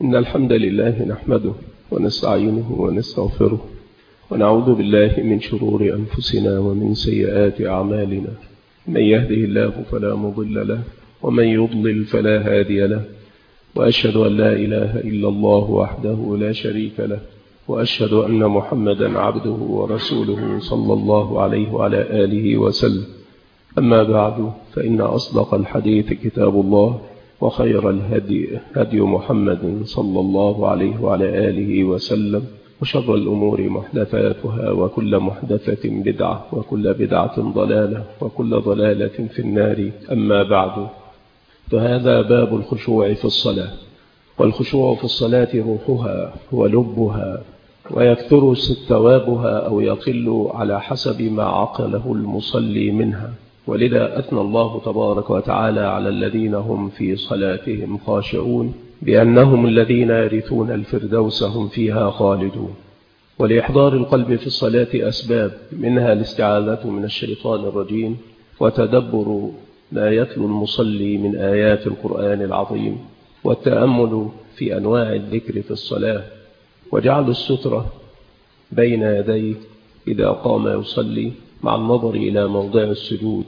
إن الحمد لله نحمده ونستعينه ونستغفره ونعوذ بالله من شرور أنفسنا ومن سيئات أعمالنا. من يهده الله فلا مضل له ومن يضلل فلا هادي له، وأشهد أن لا إله إلا الله وحده لا شريك له، وأشهد أن محمدا عبده ورسوله صلى الله عليه وعلى آله وسلم. أما بعد، فإن أصدق الحديث كتاب الله، وخير الهدي هدي محمد صلى الله عليه وعلى آله وسلم، وشر الأمور محدثاتها، وكل محدثة بدعة، وكل بدعة ضلالة، وكل ضلالة في النار. أما بعد، فهذا باب الخشوع في الصلاة. والخشوع في الصلاة روحها ولبها، ويكثر ثوابها أو يقل على حسب ما عقله المصلي منها. ولذا أثنى الله تبارك وتعالى على الذين هم في صلاتهم خاشعون بأنهم الذين يرثون الفردوس هم فيها خالدون. ولإحضار القلب في الصلاة أسباب، منها الاستعاذة من الشيطان الرجيم، وتدبر ما يتلو المصلي من آيات القرآن العظيم، والتأمل في أنواع الذكر في الصلاة، وجعل السترة بين يديه إذا قام يصلي مع النظر إلى موضع السجود.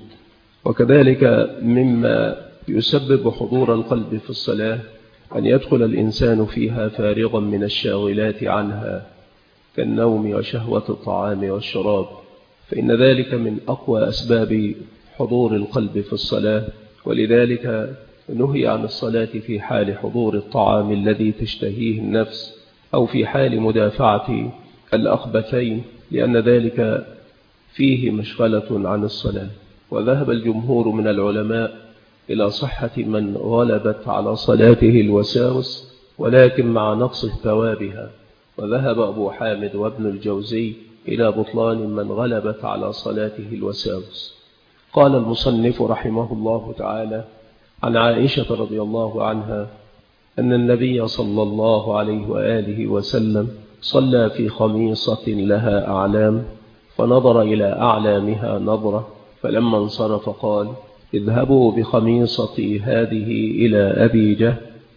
وكذلك مما يسبب حضور القلب في الصلاة أن يدخل الإنسان فيها فارغا من الشاغلات عنها كالنوم وشهوة الطعام والشراب، فإن ذلك من أقوى أسباب حضور القلب في الصلاة. ولذلك نهي عن الصلاة في حال حضور الطعام الذي تشتهيه النفس، أو في حال مدافعة الأخبثين، لأن ذلك فيه مشغلة عن الصلاة. وذهب الجمهور من العلماء إلى صحة من غلبت على صلاته الوساوس، ولكن مع نقص ثوابها. وذهب أبو حامد وابن الجوزي إلى بطلان من غلبت على صلاته الوساوس. قال المصنف رحمه الله تعالى عن عائشة رضي الله عنها أن النبي صلى الله عليه وآله وسلم صلى في خميصة لها أعلام، فنظر إلى أعلامها نظرة، فلما انصرف قال: اذهبوا بخميصتي هذه إلى أبي جهل،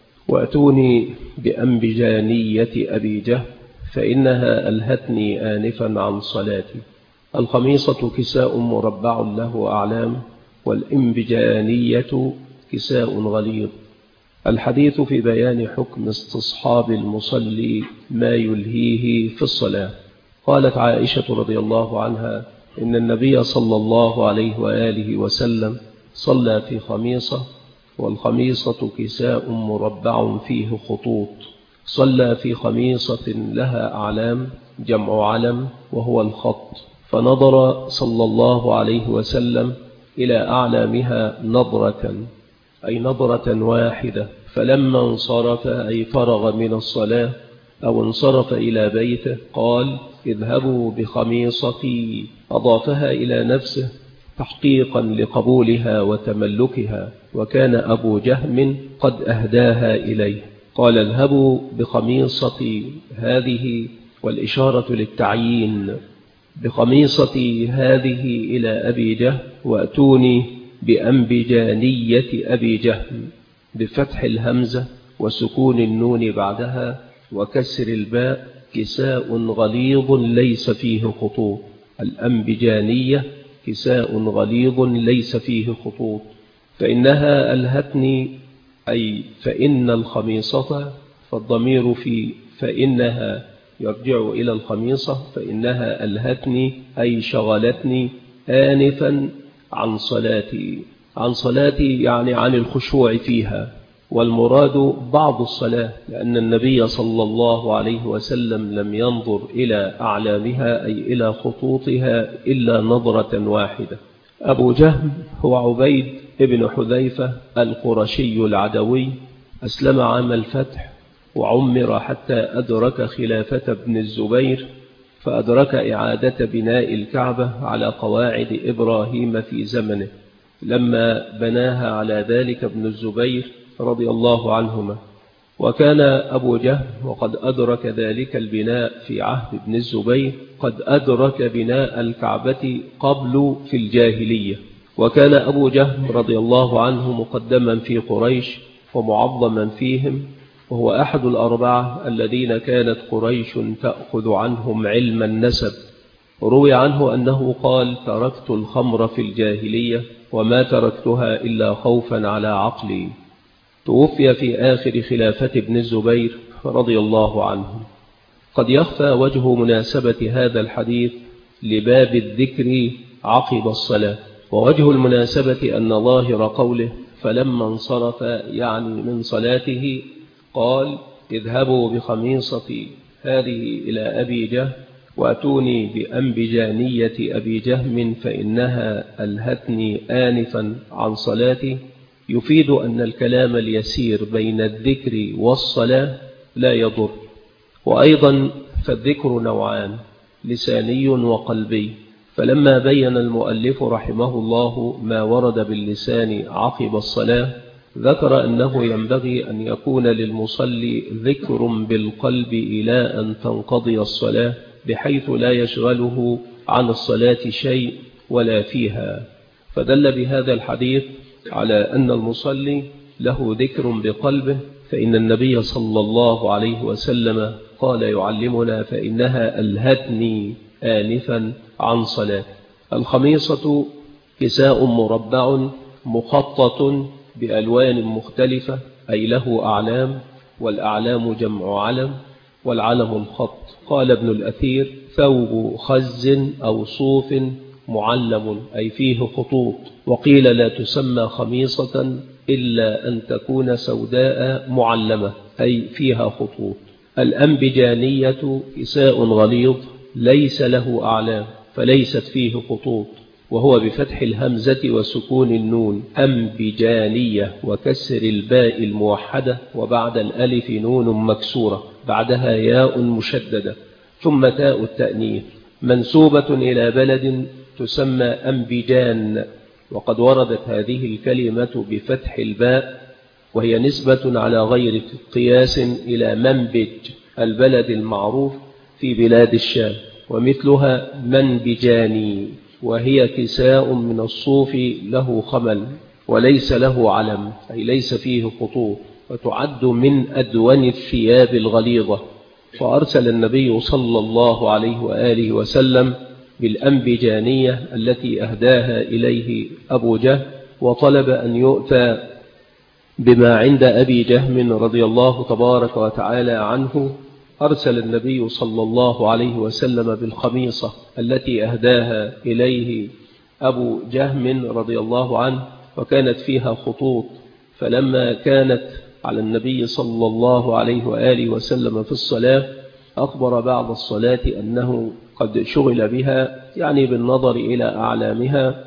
وأتوني بأنبجانية أبي جهل، فإنها ألهتني آنفا عن صلاتي. الخميصة كساء مربع له أعلام، والإنبجانية كساء غليظ. الحديث في بيان حكم استصحاب المصلي ما يلهيه في الصلاة. قالت عائشة رضي الله عنها إن النبي صلى الله عليه وآله وسلم صلى في خميصة، والخميصة كساء مربع فيه خطوط. صلى في خميصة لها أعلام، جمع علم وهو الخط، فنظر صلى الله عليه وسلم إلى أعلامها نظرة، أي نظرة واحدة، فلما انصرف أي فرغ من الصلاة أو انصرف إلى بيته قال: اذهبوا بخميصتي. أضافها إلى نفسه تحقيقا لقبولها وتملكها، وكان أبو جهم قد أهداها إليه. قال: اذهبوا بخميصتي هذه، والإشارة للتعيين، بخميصتي هذه إلى أبي جهم، وأتوني بأنبجانية أبي جهم، بفتح الهمزة وسكون النون بعدها وكسر الباء، كساء غليظ ليس فيه خطوط. الأنبجانية كساء غليظ ليس فيه خطوط. فإنها ألهتني، أي فإن الخميصة، فالضمير في فإنها يرجع إلى الخميصة، فإنها ألهتني أي شغلتني آنفا عن صلاتي. عن صلاتي يعني عن الخشوع فيها، والمراد بعض الصلاة، لأن النبي صلى الله عليه وسلم لم ينظر إلى أعلامها أي إلى خطوطها إلا نظرة واحدة. أبو جهم هو عبيد ابن حذيفة القرشي العدوي، أسلم عام الفتح، وعمر حتى أدرك خلافة ابن الزبير، فأدرك إعادة بناء الكعبة على قواعد إبراهيم في زمنه، لما بناها على ذلك ابن الزبير رضي الله عنهما. وكان أبو جهم وقد أدرك ذلك البناء في عهد ابن الزبير، قد أدرك بناء الكعبة قبل في الجاهلية. وكان أبو جهم رضي الله عنه مقدما في قريش ومعظما فيهم، وهو أحد الأربعة الذين كانت قريش تأخذ عنهم علم النسب. روي عنه أنه قال: تركت الخمر في الجاهلية وما تركتها إلا خوفا على عقلي. توفي في آخر خلافة ابن الزبير رضي الله عنه. قد يخفى وجه مناسبة هذا الحديث لباب الذكر عقب الصلاة، ووجه المناسبة أن ظاهر قوله فلما انصرف يعني من صلاته قال: اذهبوا بخميصتي هذه إلى أبي جهم وأتوني بأنبجانية أبي جهم فإنها ألهتني آنفا عن صلاتي، يفيد أن الكلام اليسير بين الذكر والصلاة لا يضر. وأيضا فالذكر نوعان: لساني وقلبي. فلما بين المؤلف رحمه الله ما ورد باللسان عقب الصلاة، ذكر أنه ينبغي أن يكون للمصلي ذكر بالقلب إلى أن تنقضي الصلاة، بحيث لا يشغله عن الصلاة شيء ولا فيها. فدل بهذا الحديث على أن المصلي له ذكر بقلبه، فإن النبي صلى الله عليه وسلم قال يعلمنا: فإنها ألهتني آنفا عن صلاة. الخميصة كساء مربع مخطط بألوان مختلفة، أي له أعلام، والأعلام جمع علم، والعلم الخط. قال ابن الأثير: ثوب خز أو صوف معلم، أي فيه خطوط. وقيل: لا تسمى خميصة إلا أن تكون سوداء معلمة، أي فيها خطوط. الأنبجانية كساء غليظ ليس له أعلام فليست فيه خطوط، وهو بفتح الهمزة وسكون النون، أنبجانية، وكسر الباء الموحدة، وبعد الألف نون مكسورة، بعدها ياء مشددة، ثم تاء التأنيث، منسوبة إلى بلد تسمى أنبجان. وقد وردت هذه الكلمة بفتح الباء، وهي نسبة على غير قياس إلى منبج البلد المعروف في بلاد الشام، ومثلها منبجاني، وهي كساء من الصوف له خمل وليس له علم، أي ليس فيه خطوط، وتعد من أدون الثياب الغليظة. فأرسل النبي صلى الله عليه وآله وسلم بالأنبجانية التي أهداها إليه أبو جهم، وطلب أن يؤتى بما عند أبي جهم رضي الله تبارك وتعالى عنه. أرسل النبي صلى الله عليه وسلم بالخميصة التي أهداها إليه أبو جهم رضي الله عنه، وكانت فيها خطوط. فلما كانت على النبي صلى الله عليه وآله وسلم في الصلاة، أخبر بعد الصلاة أنه قد شغل بها، يعني بالنظر إلى أعلامها،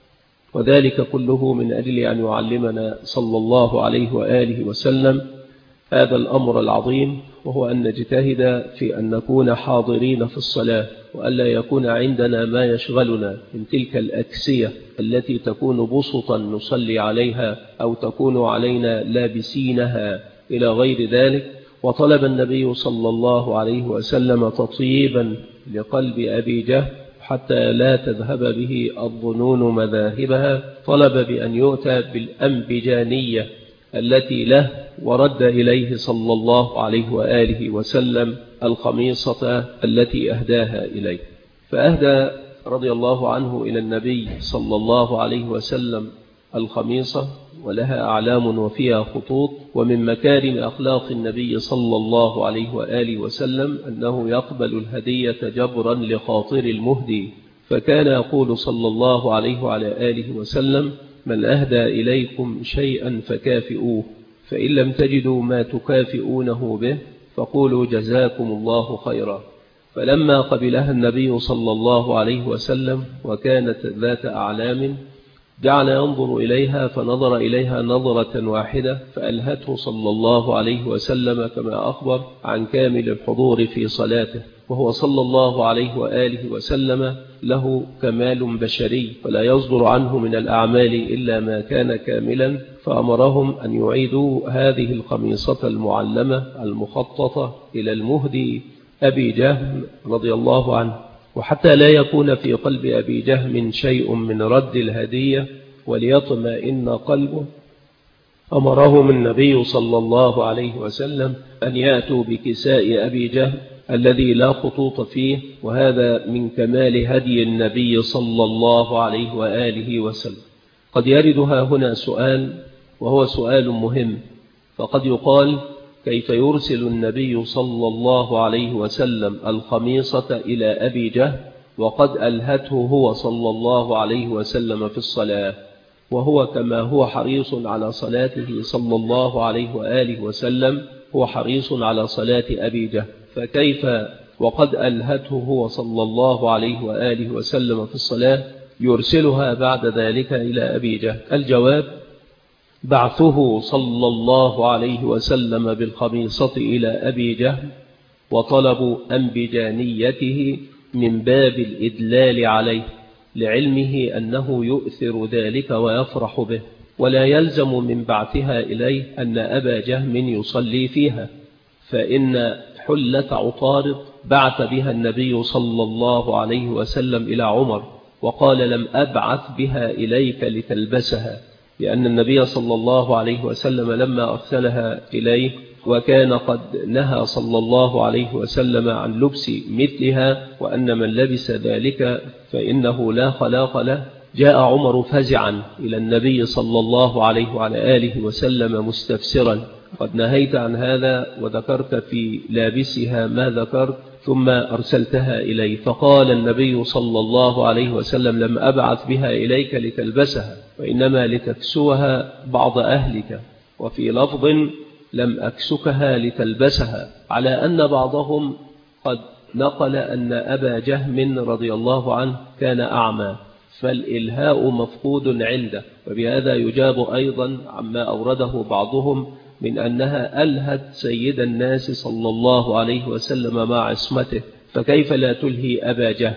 وذلك كله من أجل أن يعلمنا صلى الله عليه وآله وسلم هذا الأمر العظيم، وهو أن نجتهد في أن نكون حاضرين في الصلاة، وألا يكون عندنا ما يشغلنا من تلك الأكسية التي تكون بسطا نصلي عليها، أو تكون علينا لابسينها إلى غير ذلك. وطلب النبي صلى الله عليه وسلم تطييبا لقلب أبي جهم حتى لا تذهب به الظنون مذاهبها، طلب بأن يؤتى بالأنبجانية التي له، ورد إليه صلى الله عليه وآله وسلم الخميصة التي أهداها إليه. فأهدى رضي الله عنه إلى النبي صلى الله عليه وسلم الخميصة، ولها أعلام وفيها خطوط. ومن مكارم أخلاق النبي صلى الله عليه وآله وسلم أنه يقبل الهدية جبرا لخاطر المهدي، فكان يقول صلى الله عليه وعلى آله وسلم: من أهدى إليكم شيئا فكافئوه، فإن لم تجدوا ما تكافئونه به فقولوا جزاكم الله خيرا. فلما قبلها النبي صلى الله عليه وسلم وكانت ذات أعلام، جعل ينظر إليها، فنظر إليها نظرة واحدة فألهته صلى الله عليه وسلم، كما أخبر عن كامل الحضور في صلاته، وهو صلى الله عليه وآله وسلم له كمال بشري، فلا يصدر عنه من الأعمال إلا ما كان كاملا. فأمرهم أن يعيدوا هذه الخميصة المعلمة المخططة إلى المهدي أبي جهم رضي الله عنه، وحتى لا يكون في قلب أبي جهم شيء من رد الهدية وليطمئن قلبه، أمرهم النبي صلى الله عليه وسلم أن يأتوا بكساء أبي جهل الذي لا خطوط فيه، وهذا من كمال هدي النبي صلى الله عليه وآله وسلم. قد يردها هنا سؤال، وهو سؤال مهم، فقد يقال: كيف يرسل النبي صلى الله عليه وسلم الخميصة إلى أبي جهل وقد ألهته هو صلى الله عليه وسلم في الصلاة، وهو كما هو حريص على صلاته صلى الله عليه وآله وسلم هو حريص على صلاة أبي جهل، فكيف وقد ألهته هو صلى الله عليه وآله وسلم في الصلاة يرسلها بعد ذلك إلى أبي جهل؟ الجواب: بعثه صلى الله عليه وسلم بالخميصة إلى أبي جهل وطلب أنبجانيته من باب الإدلال عليه، لعلمه أنه يؤثر ذلك ويفرح به، ولا يلزم من بعثها إليه أن أبا جهم يصلي فيها، فإن حلة عطارد بعث بها النبي صلى الله عليه وسلم إلى عمر وقال: لم أبعث بها إليك لتلبسها، لأن النبي صلى الله عليه وسلم لما أرسلها إليه وكان قد نهى صلى الله عليه وسلم عن لبس مثلها، وأن من لبس ذلك فإنه لا خلاق له، جاء عمر فزعا إلى النبي صلى الله عليه وعلى آله وسلم مستفسرا: قد نهيت عن هذا وذكرت في لابسها ما ذكرت ثم أرسلتها إلي. فقال النبي صلى الله عليه وسلم: لم أبعث بها إليك لتلبسها، وإنما لتكسوها بعض أهلك، وفي لفظ: لم أكسكها لتلبسها، على أن بعضهم قد نقل أن أبا جهم رضي الله عنه كان أعمى، فالإلهاء مفقود عنده، وبهذا يجاب أيضا عما أورده بعضهم من أنها ألهت سيد الناس صلى الله عليه وسلم مع عصمته، فكيف لا تلهي أبا جهل؟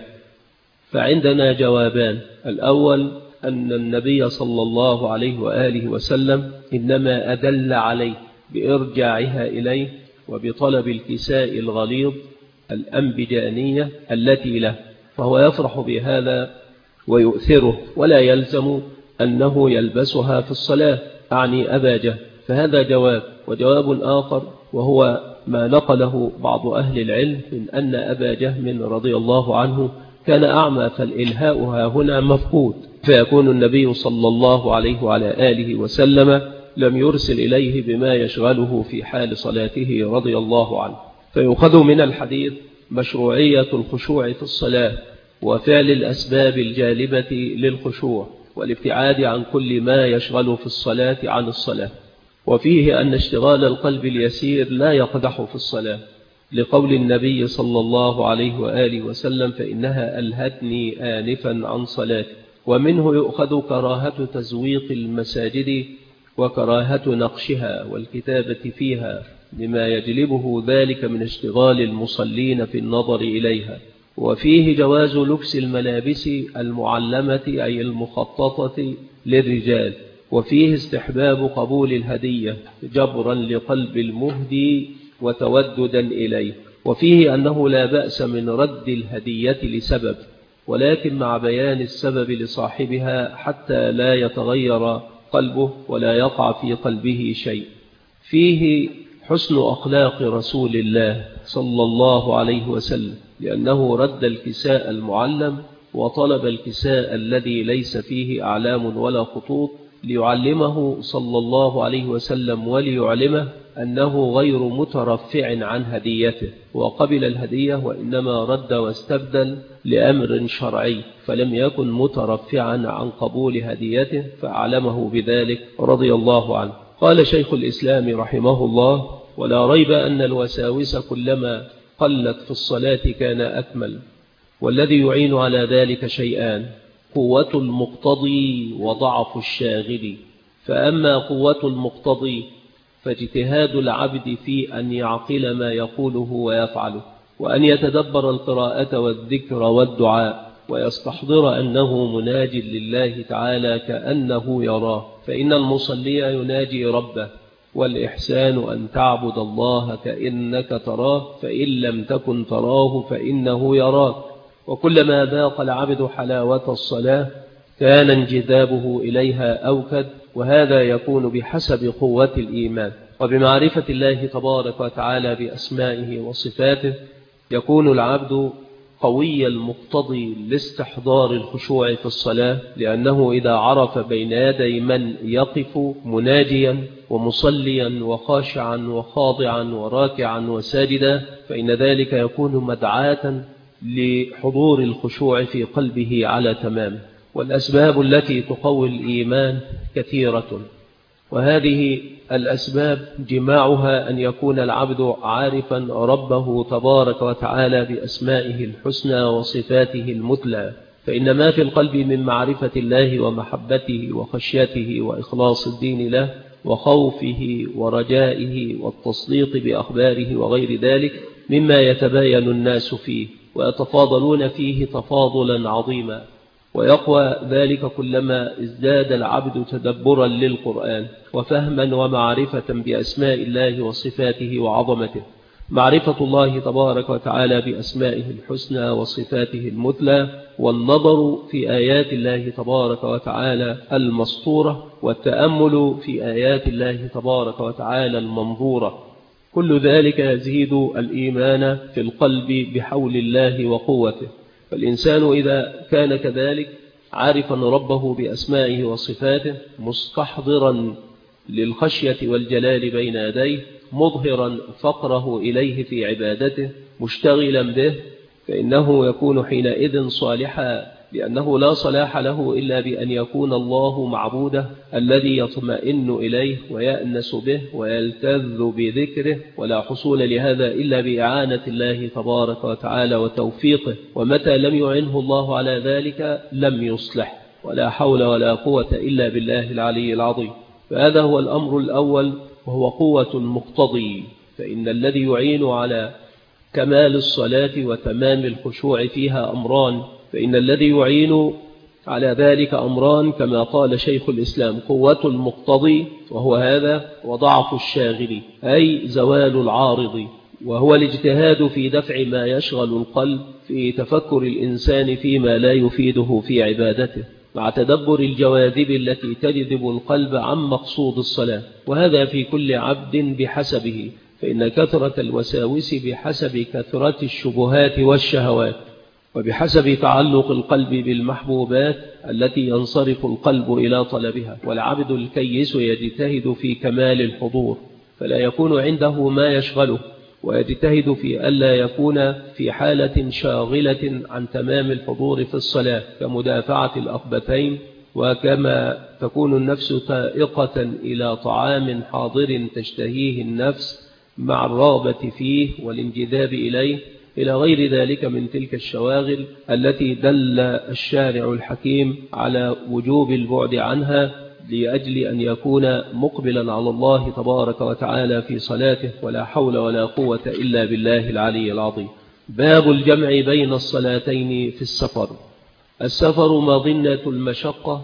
فعندنا جوابان: الأول أن النبي صلى الله عليه وآله وسلم إنما أدل عليه بإرجاعها إليه وبطلب الكساء الغليظ الأنبجانية التي له، فهو يفرح بهذا ويؤثره، ولا يلزم أنه يلبسها في الصلاة، أعني أبا جهل. فهذا جواب. وجواب آخر وهو ما نقله بعض أهل العلم من أن أبا جهم رضي الله عنه كان أعمى، فالإلهاء هنا مفقود، فيكون النبي صلى الله عليه وعلى آله وسلم لم يرسل إليه بما يشغله في حال صلاته رضي الله عنه. فيؤخذ من الحديث مشروعية الخشوع في الصلاة وفعل الأسباب الجالبة للخشوع والابتعاد عن كل ما يشغل في الصلاة عن الصلاة، وفيه أن اشتغال القلب اليسير لا يقدح في الصلاة، لقول النبي صلى الله عليه وآله وسلم: فإنها ألهتني آنفا عن صلاتي. ومنه يؤخذ كراهة تزويق المساجد وكراهة نقشها والكتابة فيها لما يجلبه ذلك من اشتغال المصلين في النظر إليها. وفيه جواز لبس الملابس المعلمة أي المخططة للرجال، وفيه استحباب قبول الهدية جبرا لقلب المهدي وتوددا إليه، وفيه أنه لا بأس من رد الهدية لسبب، ولكن مع بيان السبب لصاحبها حتى لا يتغير قلبه ولا يقع في قلبه شيء. فيه حسن أخلاق رسول الله صلى الله عليه وسلم، لأنه رد الكساء المعلم وطلب الكساء الذي ليس فيه أعلام ولا خطوط، ليعلمه صلى الله عليه وسلم وليعلمه أنه غير مترفع عن هديته، وقبل الهدية، وإنما رد واستبدل لأمر شرعي، فلم يكن مترفعا عن قبول هديته، فأعلمه بذلك رضي الله عنه. قال شيخ الإسلام رحمه الله: ولا ريب أن الوساوس كلما قلت في الصلاة كان أكمل، والذي يعين على ذلك شيئان: قوة المقتضي وضعف الشاغل. فأما قوة المقتضي فاجتهاد العبد في أن يعقل ما يقوله ويفعله، وأن يتدبر القراءة والذكر والدعاء، ويستحضر أنه مناج لله تعالى كأنه يراه، فإن المصلي يناجي ربه، والإحسان أن تعبد الله كأنك تراه، فإن لم تكن تراه فإنه يراك. وكلما ذاق العبد حلاوة الصلاة كان انجذابه إليها أوكد، وهذا يكون بحسب قوة الإيمان. وبمعرفة الله تبارك وتعالى بأسمائه وصفاته يكون العبد قوي المقتضي لاستحضار الخشوع في الصلاة، لأنه إذا عرف بين يدي من يقف مناجيا ومصليا وخاشعا وخاضعا وراكعا وساجدا، فإن ذلك يكون مدعاة لحضور الخشوع في قلبه على تمام. والأسباب التي تقوي الإيمان كثيرة، وهذه الأسباب جماعها أن يكون العبد عارفا ربه تبارك وتعالى بأسمائه الحسنى وصفاته المثلى، فإن ما في القلب من معرفة الله ومحبته وخشيته وإخلاص الدين له وخوفه ورجائه والتصديق بأخباره وغير ذلك مما يتباين الناس فيه ويتفاضلون فيه تفاضلا عظيما، ويقوى ذلك كلما ازداد العبد تدبرا للقرآن وفهما ومعرفة بأسماء الله وصفاته وعظمته. معرفة الله تبارك وتعالى بأسمائه الحسنى وصفاته المثلى، والنظر في آيات الله تبارك وتعالى المسطورة، والتأمل في آيات الله تبارك وتعالى المنظورة، كل ذلك يزيد الإيمان في القلب بحول الله وقوته. فالإنسان إذا كان كذلك عارفا ربه بأسمائه وصفاته، مستحضرا للخشية والجلال بين يديه، مظهرا فقره إليه في عبادته، مشتغلا به، فإنه يكون حينئذ صالحا، لأنه لا صلاح له إلا بأن يكون الله معبوده الذي يطمئن إليه ويأنس به ويلتذ بذكره، ولا حصول لهذا إلا بإعانة الله تبارك وتعالى وتوفيقه، ومتى لم يعنه الله على ذلك لم يصلح، ولا حول ولا قوة إلا بالله العلي العظيم. فهذا هو الأمر الأول، وهو قوة المقتضي. فإن الذي يعين على كمال الصلاة وتمام الخشوع فيها أمران، فإن الذي يعين على ذلك أمران كما قال شيخ الإسلام: قوة المقتضي وهو هذا، وضعف الشاغل أي زوال العارض، وهو الاجتهاد في دفع ما يشغل القلب في تفكر الإنسان فيما لا يفيده في عبادته، مع تدبر الجواذب التي تجذب القلب عن مقصود الصلاة، وهذا في كل عبد بحسبه، فإن كثرة الوساوس بحسب كثرة الشبهات والشهوات، وبحسب تعلق القلب بالمحبوبات التي ينصرف القلب إلى طلبها. والعبد الكيس يجتهد في كمال الحضور، فلا يكون عنده ما يشغله، ويجتهد في ألا يكون في حالة شاغلة عن تمام الحضور في الصلاة، كمدافعة الأخبثين، وكما تكون النفس تائقة إلى طعام حاضر تشتهيه النفس مع الرغبة فيه والانجذاب إليه، إلى غير ذلك من تلك الشواغل التي دل الشارع الحكيم على وجوب البعد عنها، لأجل أن يكون مقبلا على الله تبارك وتعالى في صلاته، ولا حول ولا قوة إلا بالله العلي العظيم. باب الجمع بين الصلاتين في السفر. السفر مظنة المشقة،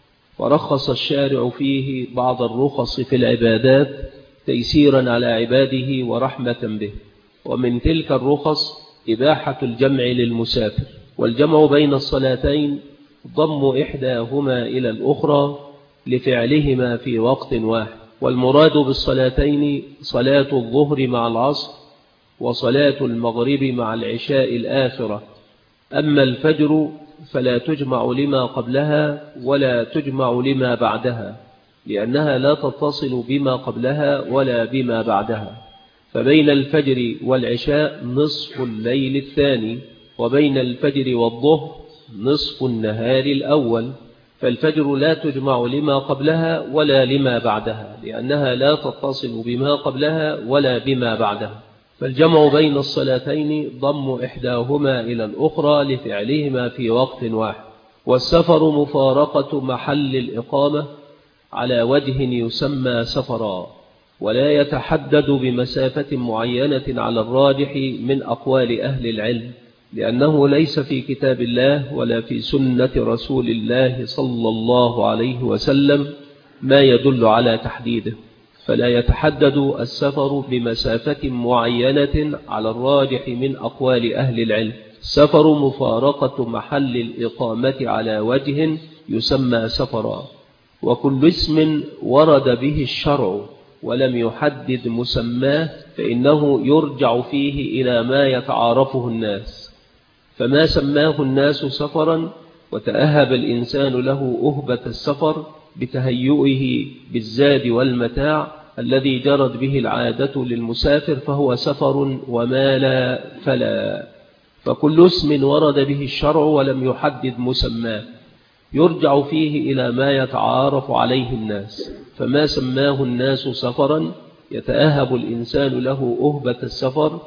ورخص الشارع فيه بعض الرخص في العبادات تيسيرا على عباده ورحمة به، ومن تلك الرخص إباحة الجمع للمسافر. والجمع بين الصلاتين ضم إحداهما إلى الأخرى لفعلهما في وقت واحد. والمراد بالصلاتين صلاة الظهر مع العصر، وصلاة المغرب مع العشاء الآخرة. أما الفجر فلا تجمع لما قبلها ولا تجمع لما بعدها، لأنها لا تتصل بما قبلها ولا بما بعدها. فبين الفجر والعشاء نصف الليل الثاني، وبين الفجر والظهر نصف النهار الأول. فالفجر لا تجمع لما قبلها ولا لما بعدها، لأنها لا تتصل بما قبلها ولا بما بعدها. فالجمع بين الصلاتين ضم إحداهما إلى الأخرى لفعلهما في وقت واحد. والسفر مفارقة محل الإقامة على وجه يسمى سفرا، ولا يتحدد بمسافة معينة على الراجح من أقوال أهل العلم، لأنه ليس في كتاب الله ولا في سنة رسول الله صلى الله عليه وسلم ما يدل على تحديده، فلا يتحدد السفر بمسافة معينة على الراجح من أقوال أهل العلم. السفر مفارقة محل الإقامة على وجه يسمى سفرا، وكل اسم ورد به الشرع ولم يحدد مسماه فإنه يرجع فيه إلى ما يتعارفه الناس. فما سماه الناس سفرا وتأهب الإنسان له أهبة السفر بتهيئه بالزاد والمتاع الذي جرت به العادة للمسافر فهو سفر، وما لا فلا. فكل اسم ورد به الشرع ولم يحدد مسماه يرجع فيه إلى ما يتعارف عليه الناس. فما سماه الناس سفرا يتأهب الإنسان له أهبة السفر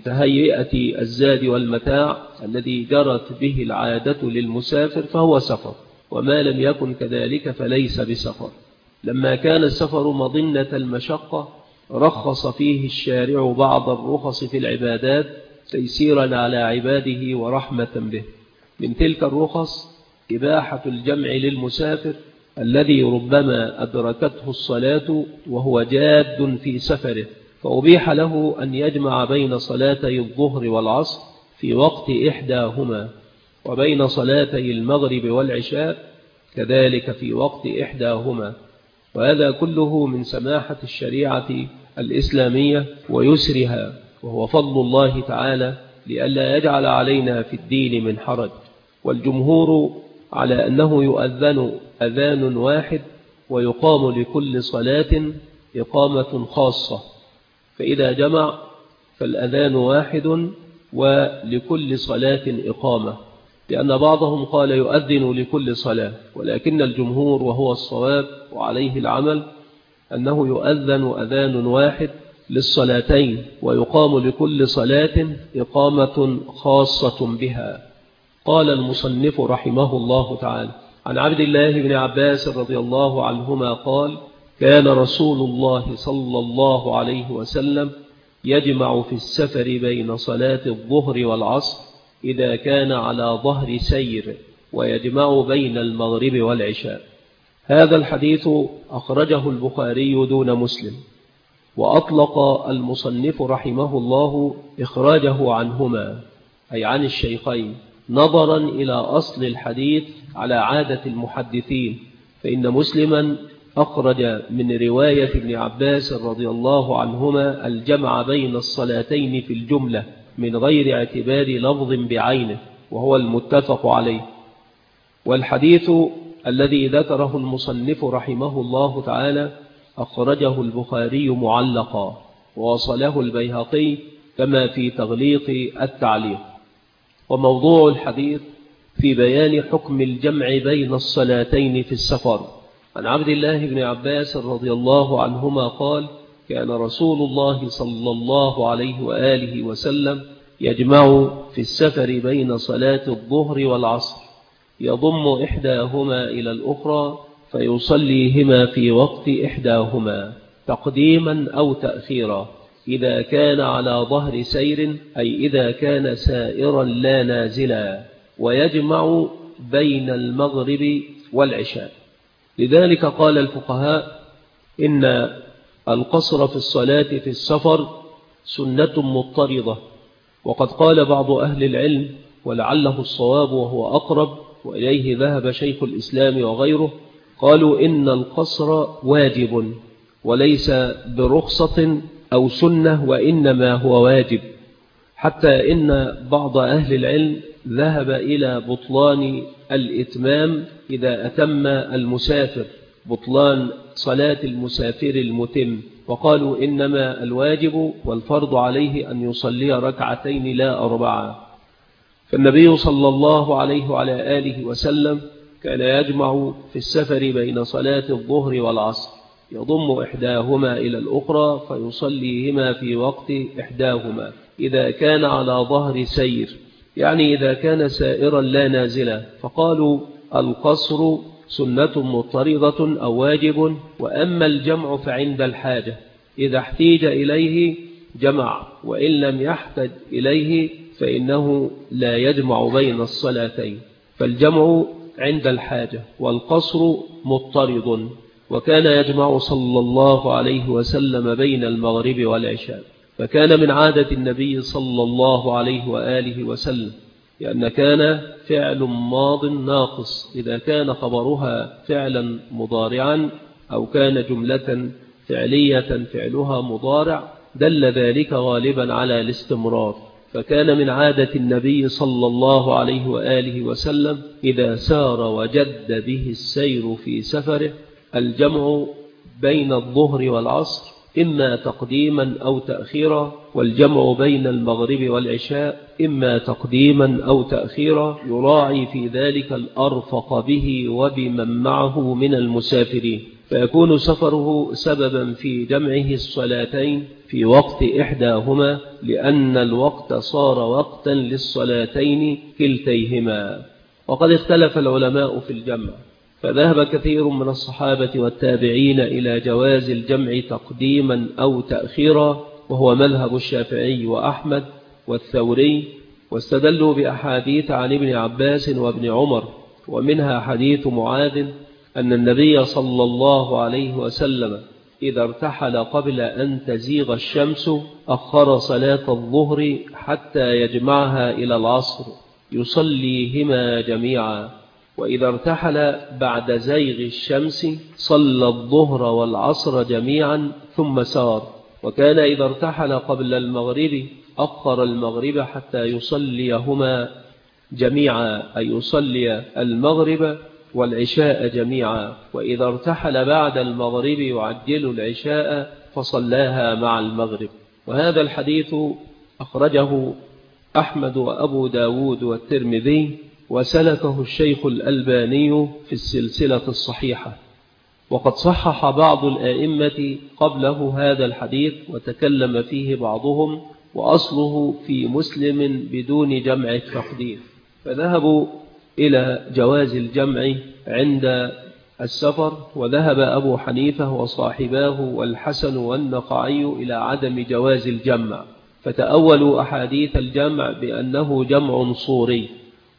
بتهيئة الزاد والمتاع الذي جرت به العادة للمسافر فهو سفر، وما لم يكن كذلك فليس بسفر. لما كان السفر مظنة المشقة رخص فيه الشارع بعض الرخص في العبادات تيسيرا على عباده ورحمة به. من تلك الرخص إباحة الجمع للمسافر الذي ربما أدركته الصلاة وهو جاد في سفره، فأبيح له أن يجمع بين صلاتي الظهر والعصر في وقت إحداهما، وبين صلاتي المغرب والعشاء كذلك في وقت إحداهما. وهذا كله من سماحة الشريعة الإسلامية ويسرها، وهو فضل الله تعالى لئلا يجعل علينا في الدين من حرج. والجمهور على أنه يؤذن أذان واحد ويقام لكل صلاة إقامة خاصة، فإذا جمع فالأذان واحد ولكل صلاة إقامة، لأن بعضهم قال يؤذن لكل صلاة، ولكن الجمهور وهو الصواب وعليه العمل أنه يؤذن أذان واحد للصلاتين ويقام لكل صلاة إقامة خاصة بها. قال المصنف رحمه الله تعالى: عن عبد الله بن عباس رضي الله عنهما قال: كان رسول الله صلى الله عليه وسلم يجمع في السفر بين صلاة الظهر والعصر إذا كان على ظهر سير، ويجمع بين المغرب والعشاء. هذا الحديث أخرجه البخاري دون مسلم، وأطلق المصنف رحمه الله إخراجه عنهما أي عن الشيخين نظرا إلى أصل الحديث على عادة المحدثين، فإن مسلما أخرج من رواية ابن عباس رضي الله عنهما الجمع بين الصلاتين في الجملة من غير اعتبار لفظ بعينه، وهو المتفق عليه. والحديث الذي ذكره المصنف رحمه الله تعالى أخرجه البخاري معلقا، ووصله البيهقي كما في تغليق التعليق. وموضوع الحديث في بيان حكم الجمع بين الصلاتين في السفر. عن عبد الله بن عباس رضي الله عنهما قال: كان رسول الله صلى الله عليه وآله وسلم يجمع في السفر بين صلاة الظهر والعصر، يضم إحداهما إلى الأخرى فيصليهما في وقت إحداهما تقديما أو تأخيرا، إذا كان على ظهر سير أي إذا كان سائرا لا نازلا، ويجمع بين المغرب والعشاء. لذلك قال الفقهاء إن القصر في الصلاة في السفر سنة مضطردة. وقد قال بعض أهل العلم ولعله الصواب وهو أقرب وإليه ذهب شيخ الإسلام وغيره، قالوا إن القصر واجب وليس برخصة أو سنة، وإنما هو واجب، حتى إن بعض أهل العلم ذهب إلى بطلان الإتمام إذا أتم المسافر، بطلان صلاة المسافر المتم، وقالوا إنما الواجب والفرض عليه أن يصلي ركعتين لا أربعة. فالنبي صلى الله عليه وعلى آله وسلم كان يجمع في السفر بين صلاة الظهر والعصر، يضم إحداهما إلى الأخرى فيصليهما في وقت إحداهما إذا كان على ظهر سير، يعني إذا كان سائرا لا نازلا. فقالوا القصر سنة مضطردة أو واجب، وأما الجمع فعند الحاجة، إذا احتيج إليه جمع، وإن لم يحتج إليه فإنه لا يجمع بين الصلاتين. فالجمع عند الحاجة والقصر مضطرد. وكان يجمع صلى الله عليه وسلم بين المغرب والعشاء، فكان من عادة النبي صلى الله عليه وآله وسلم لأن كان فعل ماض ناقص، إذا كان خبرها فعلا مضارعا أو كان جملة فعلية فعلها مضارع دل ذلك غالبا على الاستمرار. فكان من عادة النبي صلى الله عليه وآله وسلم إذا سار وجد به السير في سفره الجمع بين الظهر والعصر إما تقديما أو تأخيرا، والجمع بين المغرب والعشاء إما تقديما أو تأخيرا، يراعي في ذلك الأرفق به وبمن معه من المسافرين، فيكون سفره سببا في جمعه الصلاتين في وقت إحداهما، لأن الوقت صار وقتا للصلاتين كلتيهما. وقد اختلف العلماء في الجمع، فذهب كثير من الصحابة والتابعين إلى جواز الجمع تقديما أو تأخيرا، وهو مذهب الشافعي وأحمد والثوري، واستدلوا بأحاديث عن ابن عباس وابن عمر، ومنها حديث معاذ أن النبي صلى الله عليه وسلم إذا ارتحل قبل أن تزيغ الشمس أخر صلاة الظهر حتى يجمعها إلى العصر يصليهما جميعا، وإذا ارتحل بعد زيغ الشمس صلى الظهر والعصر جميعا ثم سار. وكان إذا ارتحل قبل المغرب أخر المغرب حتى يصليهما جميعا، أي يصلي المغرب والعشاء جميعا، وإذا ارتحل بعد المغرب يعجل العشاء فصلاها مع المغرب. وهذا الحديث أخرجه أحمد وأبو داود والترمذي، وسلكه الشيخ الألباني في السلسلة الصحيحة. وقد صحح بعض الآئمة قبله هذا الحديث وتكلم فيه بعضهم، وأصله في مسلم بدون جمع التقدير، فذهبوا إلى جواز الجمع عند السفر، وذهب أبو حنيفة وصاحباه والحسن والنخعي إلى عدم جواز الجمع، فتأولوا أحاديث الجمع بأنه جمع صوري،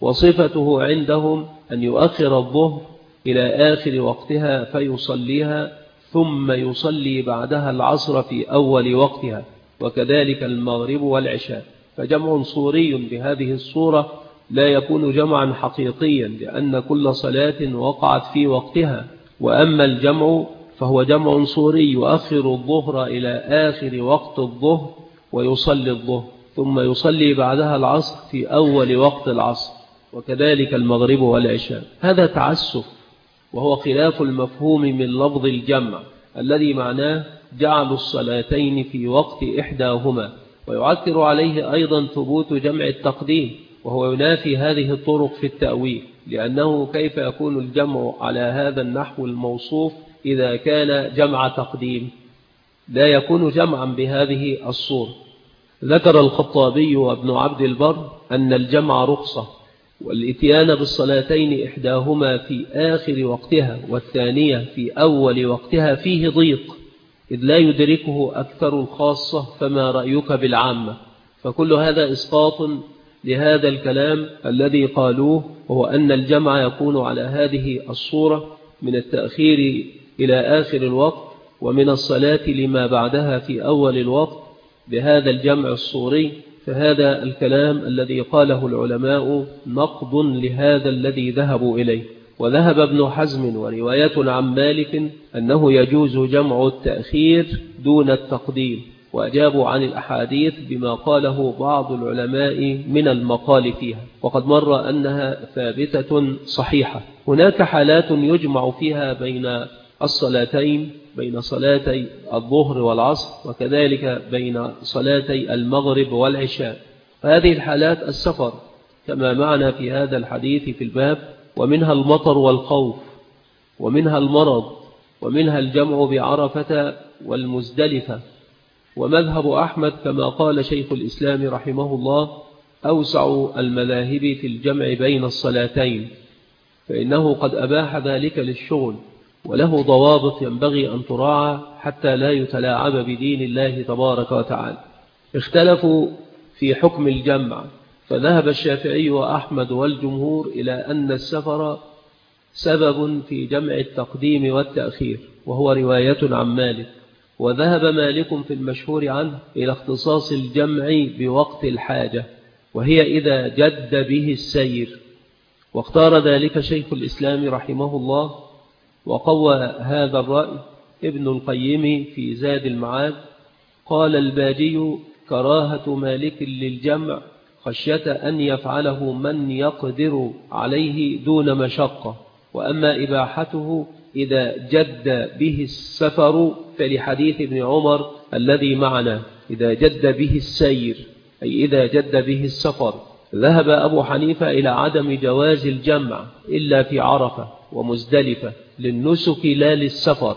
وصفته عندهم أن يؤخر الظهر إلى آخر وقتها فيصليها ثم يصلي بعدها العصر في أول وقتها، وكذلك المغرب والعشاء. فجمع صوري بهذه الصورة لا يكون جمعا حقيقيا، لأن كل صلاة وقعت في وقتها. وأما الجمع فهو جمع صوري يؤخر الظهر إلى آخر وقت الظهر ويصلي الظهر ثم يصلي بعدها العصر في أول وقت العصر، وكذلك المغرب والعشاء. هذا تعسف، وهو خلاف المفهوم من لفظ الجمع الذي معناه جعل الصلاتين في وقت إحداهما. ويعكر عليه أيضا ثبوت جمع التقديم، وهو ينافي هذه الطرق في التأويل، لأنه كيف يكون الجمع على هذا النحو الموصوف إذا كان جمع تقديم؟ لا يكون جمعا بهذه الصورة. ذكر الخطابي وابن عبد البر أن الجمع رخصة، والإتيان بالصلاتين إحداهما في آخر وقتها والثانية في أول وقتها فيه ضيق، إذ لا يدركه أكثر الخاصة، فما رأيك بالعامة؟ فكل هذا إسقاط لهذا الكلام الذي قالوه، وهو أن الجمع يكون على هذه الصورة من التأخير إلى آخر الوقت، ومن الصلاة لما بعدها في أول الوقت بهذا الجمع الصوري. فهذا الكلام الذي قاله العلماء نقض لهذا الذي ذهبوا إليه. وذهب ابن حزم ورواية عن مالك أنه يجوز جمع التأخير دون التقديم، وأجابوا عن الأحاديث بما قاله بعض العلماء من المقال فيها، وقد مر أنها ثابتة صحيحة. هناك حالات يجمع فيها بين الصلاتين، بين صلاتي الظهر والعصر، وكذلك بين صلاتي المغرب والعشاء. فهذه الحالات السفر كما معنا في هذا الحديث في الباب، ومنها المطر والخوف، ومنها المرض، ومنها الجمع بعرفة والمزدلفة. ومذهب أحمد كما قال شيخ الإسلام رحمه الله أوسع المذاهب في الجمع بين الصلاتين، فإنه قد أباح ذلك للشغل، وله ضوابط ينبغي أن تراعى حتى لا يتلاعب بدين الله تبارك وتعالى. اختلفوا في حكم الجمع، فذهب الشافعي وأحمد والجمهور إلى أن السفر سبب في جمع التقديم والتأخير، وهو رواية عن مالك. وذهب مالك في المشهور عنه إلى اختصاص الجمع بوقت الحاجة، وهي إذا جد به السير. واختار ذلك شيخ الإسلام رحمه الله، وقوى هذا الرأي ابن القيم في زاد المعاد. قال الباجي: كراهة مالك للجمع خشية أن يفعله من يقدر عليه دون مشقة، وأما إباحته إذا جد به السفر فلحديث ابن عمر الذي معنا: إذا جد به السير، أي إذا جد به السفر. ذهب أبو حنيفة إلى عدم جواز الجمع إلا في عرفة ومزدلفة للنسك لا للسفر،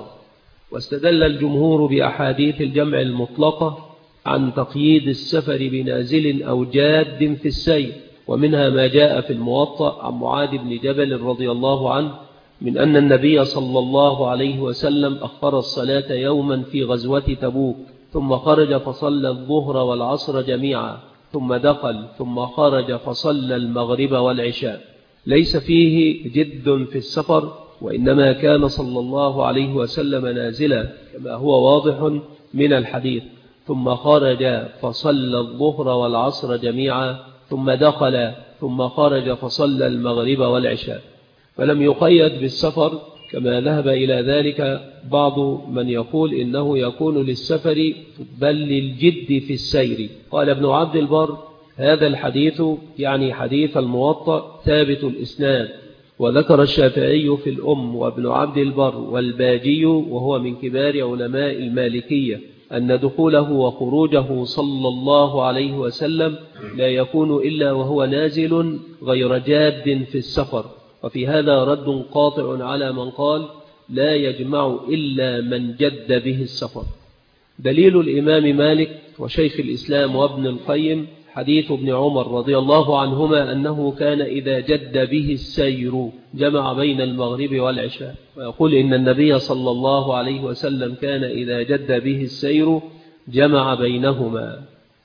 واستدل الجمهور بأحاديث الجمع المطلقة عن تقييد السفر بنازل أو جاد في السير، ومنها ما جاء في الموطأ عن معاذ بن جبل رضي الله عنه من أن النبي صلى الله عليه وسلم أخر الصلاة يوما في غزوة تبوك، ثم خرج فصلى الظهر والعصر جميعا، ثم دخل، ثم خرج فصلى المغرب والعشاء. ليس فيه جد في السفر، وإنما كان صلى الله عليه وسلم نازلا كما هو واضح من الحديث. ثم خرج فصلى الظهر والعصر جميعا، ثم دخل، ثم خرج فصلى المغرب والعشاء، فلم يقيد بالسفر كما ذهب إلى ذلك بعض من يقول إنه يكون للسفر بل للجد في السير. قال ابن عبد البر: هذا الحديث يعني حديث الموطأ ثابت الإسناد. وذكر الشافعي في الأم وابن عبد البر والباجي وهو من كبار علماء المالكية أن دخوله وخروجه صلى الله عليه وسلم لا يكون إلا وهو نازل غير جاد في السفر. وفي هذا رد قاطع على من قال لا يجمع إلا من جد به السفر. دليل الإمام مالك وشيخ الإسلام وابن القيم حديث ابن عمر رضي الله عنهما أنه كان إذا جد به السير جمع بين المغرب والعشاء، ويقول إن النبي صلى الله عليه وسلم كان إذا جد به السير جمع بينهما،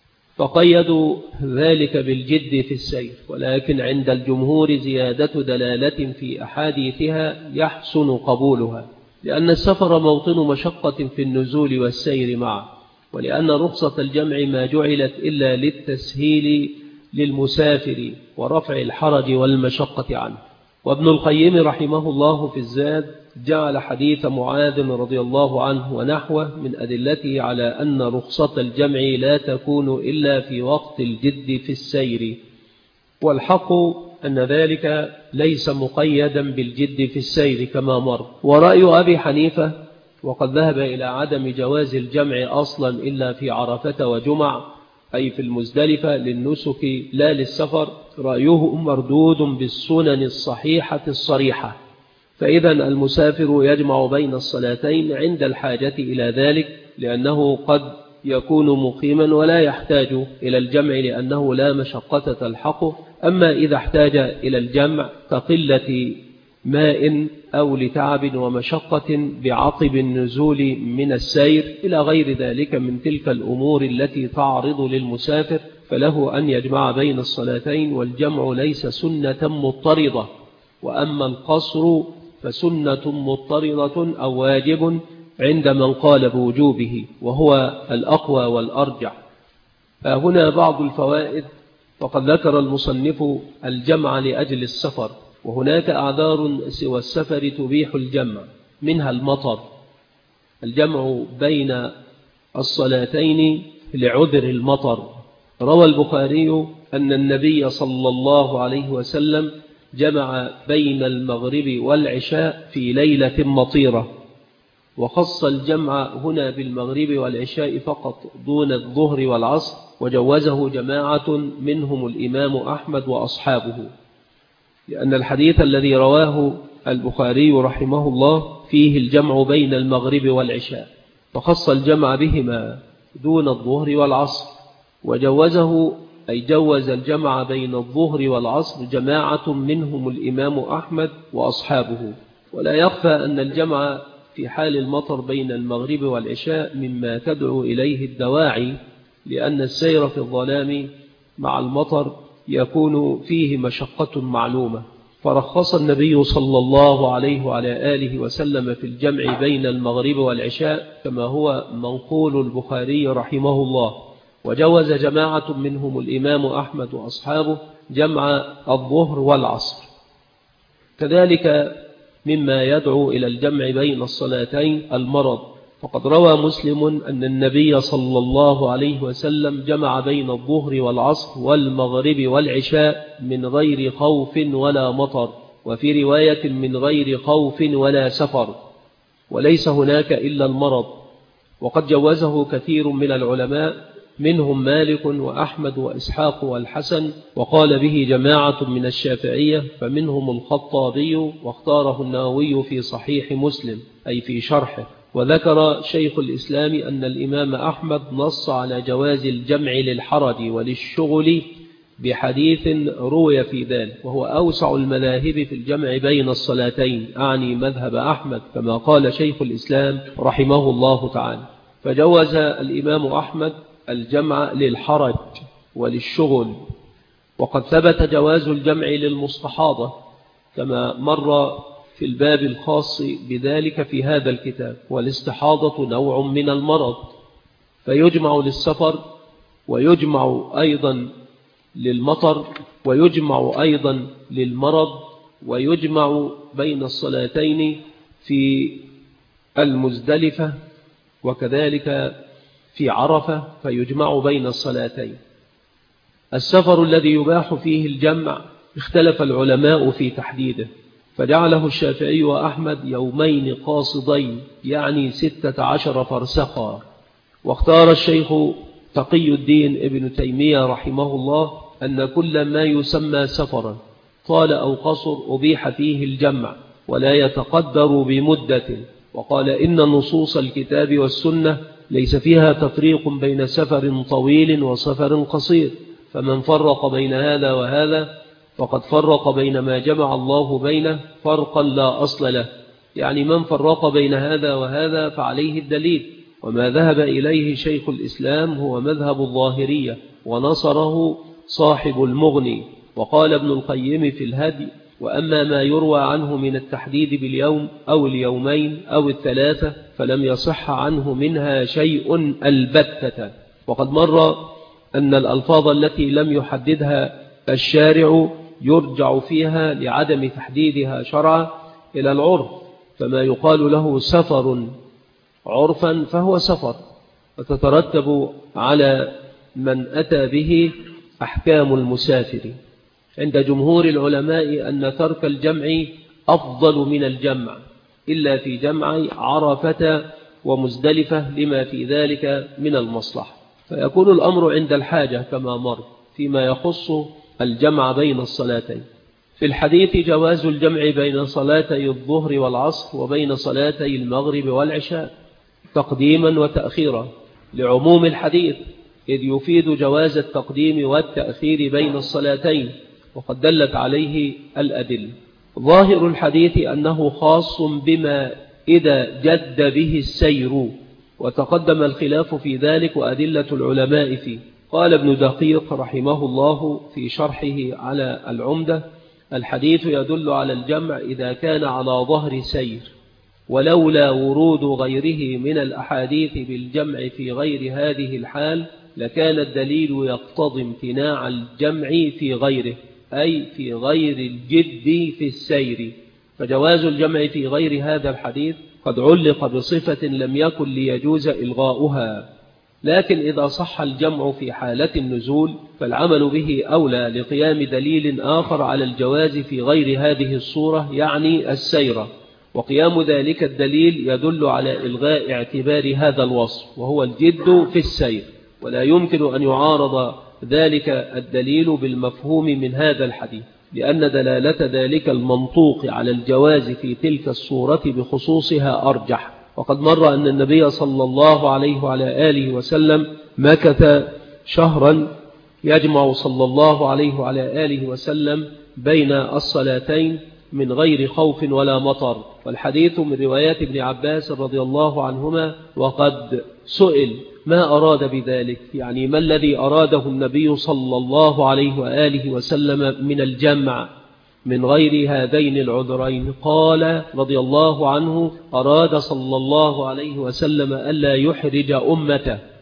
فقيدوا ذلك بالجد في السير. ولكن عند الجمهور زيادة دلالة في أحاديثها يحسن قبولها، لأن السفر موطن مشقة في النزول والسير معه، ولأن رخصة الجمع ما جعلت إلا للتسهيل للمسافر ورفع الحرج والمشقة عنه. وابن القيم رحمه الله في الزاد جعل حديث معاذ رضي الله عنه ونحوه من أدلته على أن رخصة الجمع لا تكون إلا في وقت الجد في السير، والحق أن ذلك ليس مقيدا بالجد في السير كما مر. ورأي أبي حنيفة وقد ذهب إلى عدم جواز الجمع أصلا إلا في عرفة وجمع، أي في المزدلفة للنسك لا للسفر، رأيه مردود بالسنن الصحيحة الصريحة. فإذا المسافر يجمع بين الصلاتين عند الحاجة إلى ذلك، لأنه قد يكون مقيما ولا يحتاج إلى الجمع لأنه لا مشقة تلحقه. أما إذا احتاج إلى الجمع كقلة ماء أو لتعب ومشقة بعقب النزول من السير إلى غير ذلك من تلك الأمور التي تعرض للمسافر، فله أن يجمع بين الصلاتين، والجمع ليس سنة مضطردة. وأما القصر فسنة مضطردة أو واجب عند من قال بوجوبه، وهو الأقوى والأرجح. هنا بعض الفوائد. فقد ذكر المصنف الجمع لأجل السفر، وهناك أعذار سوى السفر تبيح الجمع، منها المطر، الجمع بين الصلاتين لعذر المطر. روى البخاري أن النبي صلى الله عليه وسلم جمع بين المغرب والعشاء في ليلة مطيرة، وخص الجمع هنا بالمغرب والعشاء فقط دون الظهر والعصر، وجوزه جماعة منهم الإمام أحمد وأصحابه، لأن الحديث الذي رواه البخاري رحمه الله فيه الجمع بين المغرب والعشاء، فخص الجمع بهما دون الظهر والعصر، وجوزه أي جوز الجمع بين الظهر والعصر جماعة منهم الإمام أحمد وأصحابه. ولا يخفى أن الجمع في حال المطر بين المغرب والعشاء مما تدعو إليه الدواعي، لأن السير في الظلام مع المطر يكون فيه مشقة معلومة، فرخص النبي صلى الله عليه وعلى آله وسلم في الجمع بين المغرب والعشاء كما هو منقول البخاري رحمه الله. وجوز جماعة منهم الإمام أحمد وأصحابه جمع الظهر والعصر. كذلك مما يدعو إلى الجمع بين الصلاتين المرض، فقد روى مسلم أن النبي صلى الله عليه وسلم جمع بين الظهر والعصر والمغرب والعشاء من غير خوف ولا مطر، وفي رواية من غير خوف ولا سفر، وليس هناك إلا المرض. وقد جوزه كثير من العلماء منهم مالك وأحمد وإسحاق والحسن، وقال به جماعة من الشافعية، فمنهم الخطابي، واختاره النووي في صحيح مسلم أي في شرحه. وذكر شيخ الإسلام أن الإمام أحمد نص على جواز الجمع للحرج وللشغل بحديث روي في ذلك، وهو أوسع المذاهب في الجمع بين الصلاتين، أعني مذهب أحمد كما قال شيخ الإسلام رحمه الله تعالى. فجوز الإمام أحمد الجمع للحرج وللشغل. وقد ثبت جواز الجمع للمستحاضة كما مر في الباب الخاص بذلك في هذا الكتاب، والاستحاضة نوع من المرض، فيجمع للسفر ويجمع أيضا للمطر ويجمع أيضا للمرض، ويجمع بين الصلاتين في المزدلفة وكذلك في عرفة، فيجمع بين الصلاتين. السفر الذي يباح فيه الجمع اختلف العلماء في تحديده، فجعله الشافعي وأحمد يومين قاصدين، يعني 16 فرسخا. واختار الشيخ تقي الدين ابن تيمية رحمه الله أن كل ما يسمى سفرا طال أو قصر أبيح فيه الجمع ولا يتقدر بمدة. وقال إن نصوص الكتاب والسنة ليس فيها تفريق بين سفر طويل وسفر قصير، فمن فرق بين هذا وهذا فقد فرق بين ما جمع الله بينه فرقا لا أصل له، يعني من فرق بين هذا وهذا فعليه الدليل. وما ذهب إليه شيخ الإسلام هو مذهب الظاهرية، ونصره صاحب المغني. وقال ابن القيم في الهدي: وأما ما يروى عنه من التحديد باليوم أو اليومين أو الثلاثة فلم يصح عنه منها شيء البتة. وقد مر أن الألفاظ التي لم يحددها الشارع يرجع فيها لعدم تحديدها شرعا إلى العرف، فما يقال له سفر عرفا فهو سفر، وتترتب على من أتى به أحكام المسافر. عند جمهور العلماء أن ترك الجمع أفضل من الجمع، إلا في جمع عرفة ومزدلفة لما في ذلك من المصلحة، فيكون الأمر عند الحاجة كما مر فيما يخص الجمع بين الصلاتين. في الحديث جواز الجمع بين صلاتي الظهر والعصر وبين صلاتي المغرب والعشاء تقديما وتأخيرا لعموم الحديث، إذ يفيد جواز التقديم والتأخير بين الصلاتين، وقد دلت عليه الأدلة. ظاهر الحديث أنه خاص بما إذا جد به السير، وتقدم الخلاف في ذلك وأدلة العلماء فيه. قال ابن دقيق رحمه الله في شرحه على العمدة: الحديث يدل على الجمع إذا كان على ظهر سير، ولولا ورود غيره من الأحاديث بالجمع في غير هذه الحال لكان الدليل يقتضي امتناع الجمع في غيره، أي في غير الجد في السير. فجواز الجمع في غير هذا الحديث قد علق بصفة لم يكن ليجوز إلغاؤها، لكن إذا صح الجمع في حالة النزول فالعمل به أولى لقيام دليل آخر على الجواز في غير هذه الصورة، يعني السيرة، وقيام ذلك الدليل يدل على إلغاء اعتبار هذا الوصف وهو الجد في السير، ولا يمكن أن يعارض ذلك الدليل بالمفهوم من هذا الحديث، لأن دلالة ذلك المنطوق على الجواز في تلك الصورة بخصوصها أرجح. وقد مر أن النبي صلى الله عليه وعلى آله وسلم مكث شهرا يجمع صلى الله عليه وعلى آله وسلم بين الصلاتين من غير خوف ولا مطر، والحديث من روايات ابن عباس رضي الله عنهما. وقد سئل ما أراد بذلك، يعني ما الذي أراده النبي صلى الله عليه وآله وسلم من الجمع من غير هذين العذرين؟ قال رضي الله عنه: أراد صلى الله عليه وسلم ألا يحرج أمته،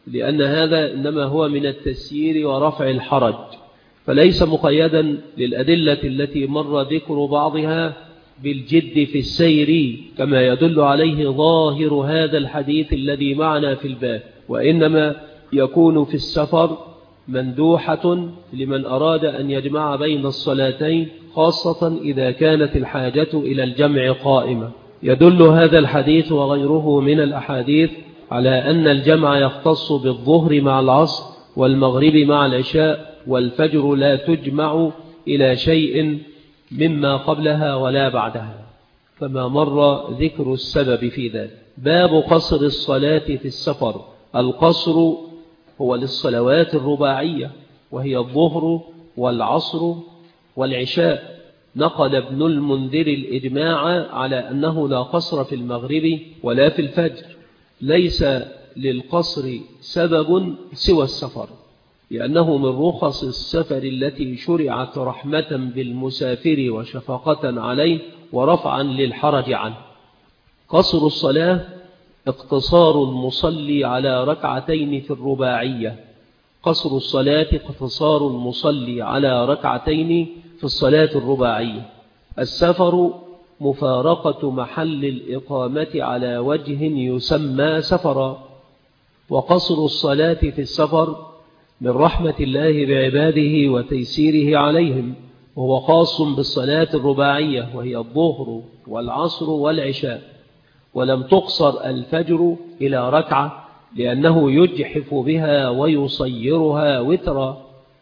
لأن هذا إنما هو من التسيير ورفع الحرج، فليس مقيدا للأدلة التي مر ذكر بعضها بالجد في السير كما يدل عليه ظاهر هذا الحديث الذي معنا في الباب، وإنما يكون في السفر مندوحة لمن أراد أن يجمع بين الصلاتين، خاصة إذا كانت الحاجة إلى الجمع قائمة. يدل هذا الحديث وغيره من الأحاديث على أن الجمع يختص بالظهر مع العصر والمغرب مع العشاء، والفجر لا تجمع إلى شيء مما قبلها ولا بعدها، كما مر ذكر السبب في ذلك. باب قصر الصلاة في السفر. القصر هو للصلوات الرباعية، وهي الظهر والعصر والعشاء. نقل ابن المنذر الإجماع على أنه لا قصر في المغرب ولا في الفجر. ليس للقصر سبب سوى السفر، لأنه من رخص السفر التي شرعت رحمة بالمسافر وشفقة عليه ورفعا للحرج عنه. قصر الصلاة اقتصار المصلي على ركعتين في الرباعية. قصر الصلاة اقتصار المصلي على ركعتين في الصلاة الرباعية. السفر مفارقة محل الإقامة على وجه يسمى سفرا. وقصر الصلاة في السفر من رحمة الله بعباده وتيسيره عليهم، وهو خاص بالصلاة الرباعية وهي الظهر والعصر والعشاء. ولم تقصر الفجر إلى ركعة لأنه يجحف بها ويصيرها وترا.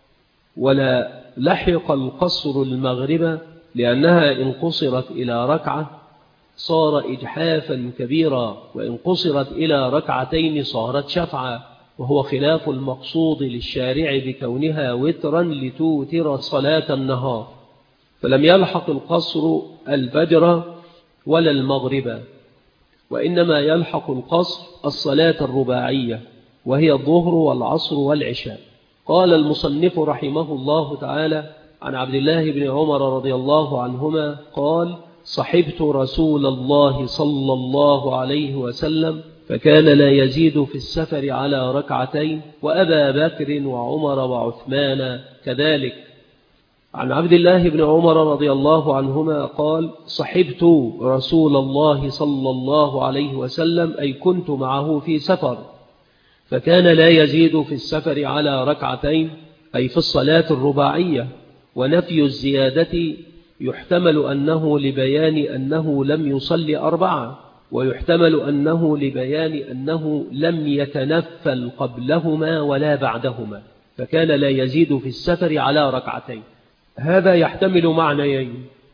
ولا لحق القصر المغرب لأنها إن قصرت إلى ركعة صار إجحافا كبيرا، وإن قصرت إلى ركعتين صارت شفعا، وهو خلاف المقصود للشارع بكونها وترا لتوتر صلاة النهار. فلم يلحق القصر الفجر ولا المغرب، وإنما يلحق القصر الصلاة الرباعية وهي الظهر والعصر والعشاء. قال المصنف رحمه الله تعالى عن عبد الله بن عمر رضي الله عنهما قال: صحبت رسول الله صلى الله عليه وسلم فكان لا يزيد في السفر على ركعتين، وأبا بكر وعمر وعثمان كذلك. عن عبد الله بن عمر رضي الله عنهما قال: صحبت رسول الله صلى الله عليه وسلم، أي كنت معه في سفر، فكان لا يزيد في السفر على ركعتين، أي في الصلاة الرباعية. ونفي الزيادة يحتمل أنه لبيان أنه لم يصلي أربعة، ويحتمل أنه لبيان أنه لم يتنفل قبلهما ولا بعدهما، فكان لا يزيد في السفر على ركعتين. هذا يحتمل معنيين: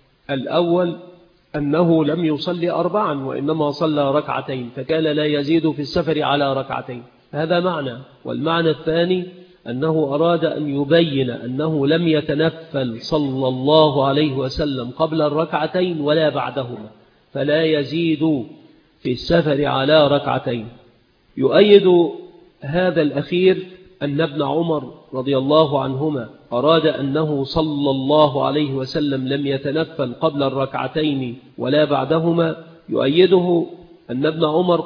الأول أنه لم يصلي أربعا وإنما صلى ركعتين، فكان لا يزيد في السفر على ركعتين، هذا معنى. والمعنى الثاني أنه أراد أن يبين أنه لم يتنفل صلى الله عليه وسلم قبل الركعتين ولا بعدهما، فلا يزيد في السفر على ركعتين. يؤيد هذا الأخير أن ابن عمر رضي الله عنهما أراد أنه صلى الله عليه وسلم لم يتنفل قبل الركعتين ولا بعدهما. يؤيده أن ابن عمر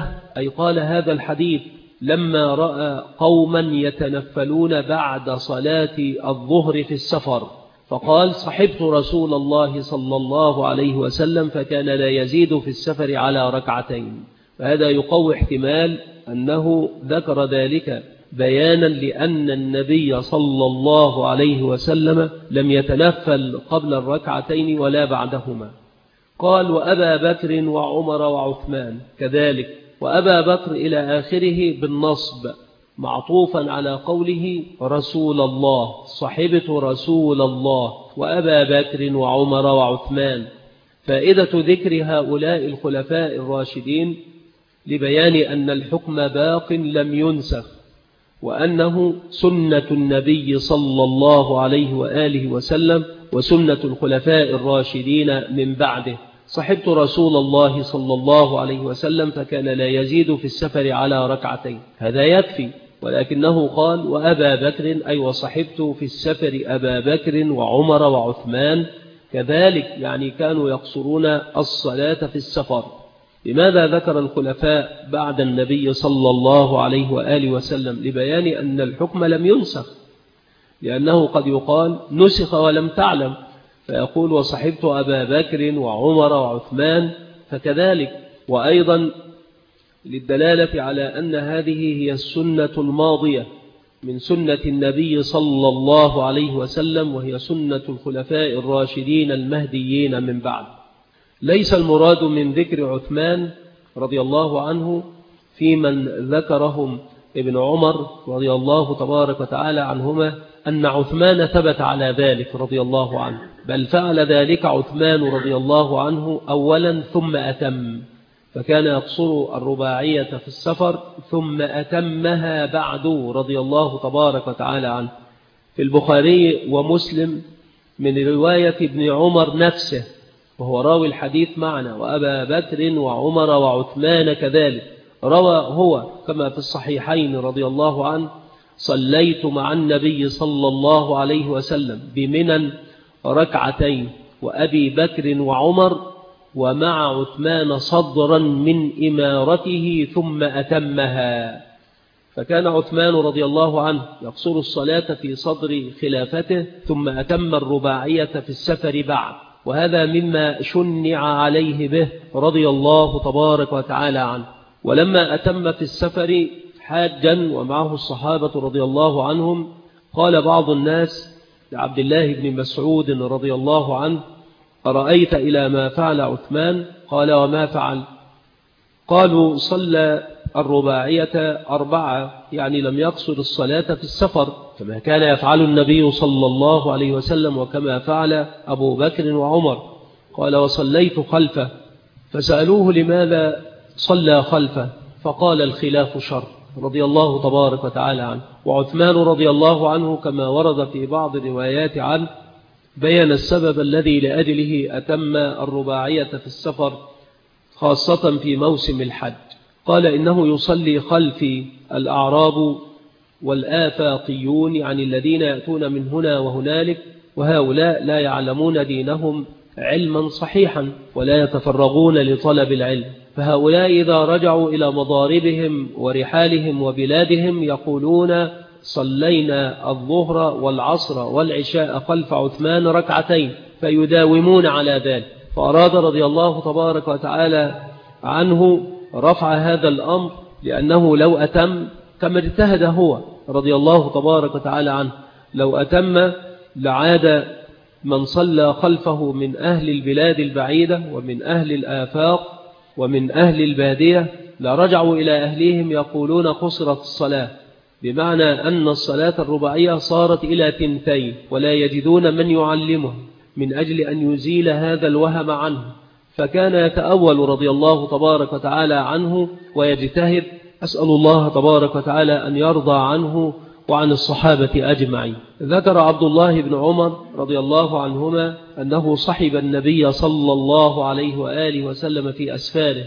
قال هذا الحديث لما رأى قوما يتنفلون بعد صلاة الظهر في السفر، فقال: صحبت رسول الله صلى الله عليه وسلم فكان لا يزيد في السفر على ركعتين. فهذا يقوي احتمال أنه ذكر ذلك بيانا لأن النبي صلى الله عليه وسلم لم يتنفل قبل الركعتين ولا بعدهما. قال: وأبا بكر وعمر وعثمان كذلك. وأبا بكر إلى آخره بالنصب، معطوفا على قوله رسول الله، صحبت رسول الله وأبا بكر وعمر وعثمان. فائدة ذكر هؤلاء الخلفاء الراشدين لبيان أن الحكم باق لم ينسخ، وأنه سنة النبي صلى الله عليه وآله وسلم وسنة الخلفاء الراشدين من بعده. صحبت رسول الله صلى الله عليه وسلم فكان لا يزيد في السفر على ركعتين، هذا يكفي. ولكنه قال: وأبا بكر، أي وصحبت في السفر أبا بكر وعمر وعثمان كذلك، يعني كانوا يقصرون الصلاة في السفر. لماذا ذكر الخلفاء بعد النبي صلى الله عليه وآله وسلم؟ لبيان أن الحكم لم ينسخ، لأنه قد يقال نسخ ولم تعلم، فيقول وصحبت أبا بكر وعمر وعثمان، فكذلك. وأيضا للدلالة على أن هذه هي السنة الماضية من سنة النبي صلى الله عليه وسلم، وهي سنة الخلفاء الراشدين المهديين من بعد. ليس المراد من ذكر عثمان رضي الله عنه في من ذكرهم ابن عمر رضي الله تبارك وتعالى عنهما أن عثمان ثبت على ذلك رضي الله عنه، بل فعل ذلك عثمان رضي الله عنه أولا ثم أتم، فكان يقصر الرباعية في السفر ثم أتمها بعد رضي الله تبارك وتعالى عنه. في البخاري ومسلم من رواية ابن عمر نفسه، وهو راوي الحديث معنا، وأبا بكر وعمر وعثمان كذلك، روى هو كما في الصحيحين رضي الله عنه: صليت مع النبي صلى الله عليه وسلم بمنى ركعتين وأبي بكر وعمر ومع عثمان صدرا من إمارته ثم أتمها. فكان عثمان رضي الله عنه يقصر الصلاة في صدر خلافته ثم أتم الرباعية في السفر بعد، وهذا مما شنع عليه به رضي الله تبارك وتعالى عنه. ولما أتم في السفر حاجا ومعه الصحابة رضي الله عنهم، قال بعض الناس لعبد الله بن مسعود رضي الله عنه: أرأيت إلى ما فعل عثمان؟ قال: وما فعل؟ قالوا: صلى الرباعية 4، يعني لم يقصر الصلاة في السفر كما كان يفعل النبي صلى الله عليه وسلم وكما فعل أبو بكر وعمر. قال: وصليت خلفه. فسألوه لماذا صلى خلفه؟ فقال: الخلاف شر رضي الله تبارك وتعالى عنه. وعثمان رضي الله عنه كما ورد في بعض الروايات عنه بيّن السبب الذي لأجله أتم الرباعية في السفر خاصة في موسم الحج. قال: إنه يصلي خلفي الأعراب والآفاقيون، يعني الذين يأتون من هنا وهنالك، وهؤلاء لا يعلمون دينهم علما صحيحا ولا يتفرغون لطلب العلم، فهؤلاء إذا رجعوا إلى مضاربهم ورحالهم وبلادهم يقولون: صلينا الظهر والعصر والعشاء خلف عثمان ركعتين، فيداومون على ذلك. فأراد رضي الله تبارك وتعالى عنه رفع هذا الأمر، لأنه لو أتم كما اجتهد هو رضي الله تبارك وتعالى عنه، لو أتم لعاد من صلى خلفه من أهل البلاد البعيدة ومن أهل الآفاق ومن أهل البادية، لرجعوا إلى أهليهم يقولون قصرت الصلاة، بمعنى أن الصلاة الرباعية صارت إلى 2 ولا يجدون من يعلمه من أجل أن يزيل هذا الوهم عنه. فكان يتأول رضي الله تبارك وتعالى عنه ويجتهد. أسأل الله تبارك وتعالى أن يرضى عنه وعن الصحابة أجمعين. ذكر عبد الله بن عمر رضي الله عنهما أنه صحب النبي صلى الله عليه وآله وسلم في أسفاره،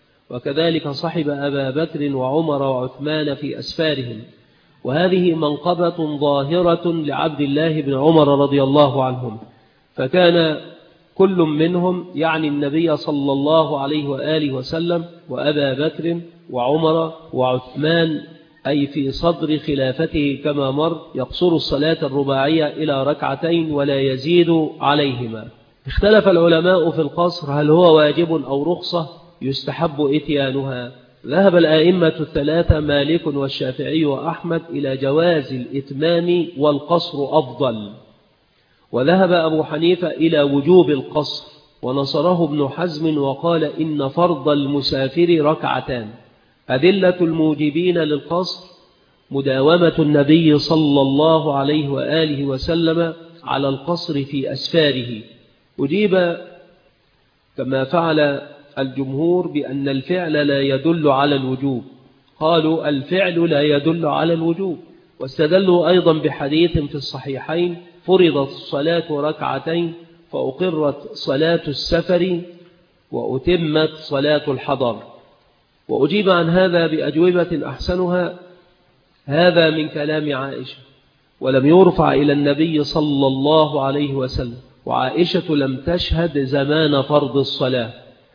وكذلك صحب أبا بكر وعمر وعثمان في أسفارهم، وهذه منقبة ظاهرة لعبد الله بن عمر رضي الله عنهم. فكان كل منهم يعني النبي صلى الله عليه وآله وسلم وأبا بكر وعمر وعثمان، أي في صدر خلافته كما مر، يقصر الصلاة الرباعية إلى 2 ولا يزيد عليهما. اختلف العلماء في القصر هل هو واجب أو رخصة يستحب إتيانها. ذهب الآئمة 3 مالك والشافعي وأحمد إلى جواز الإتمام والقصر أفضل، وذهب أبو حنيفة إلى وجوب القصر، ونصره ابن حزم وقال إن فرض المسافر 2. أدلة الموجبين للقصر مداومة النبي صلى الله عليه وآله وسلم على القصر في أسفاره. أجيب كما فعل الجمهور بأن الفعل لا يدل على الوجوب، قالوا الفعل لا يدل على الوجوب، واستدلوا أيضا بحديث في الصحيحين: فرضت الصلاة 2 فأقرت صلاة السفر وأتمت صلاة الحضر. وأجيب عن هذا بأجوبة أحسنها: هذا من كلام عائشة، ولم يرفع إلى النبي صلى الله عليه وسلم، وعائشة لم تشهد زمان فرض الصلاة،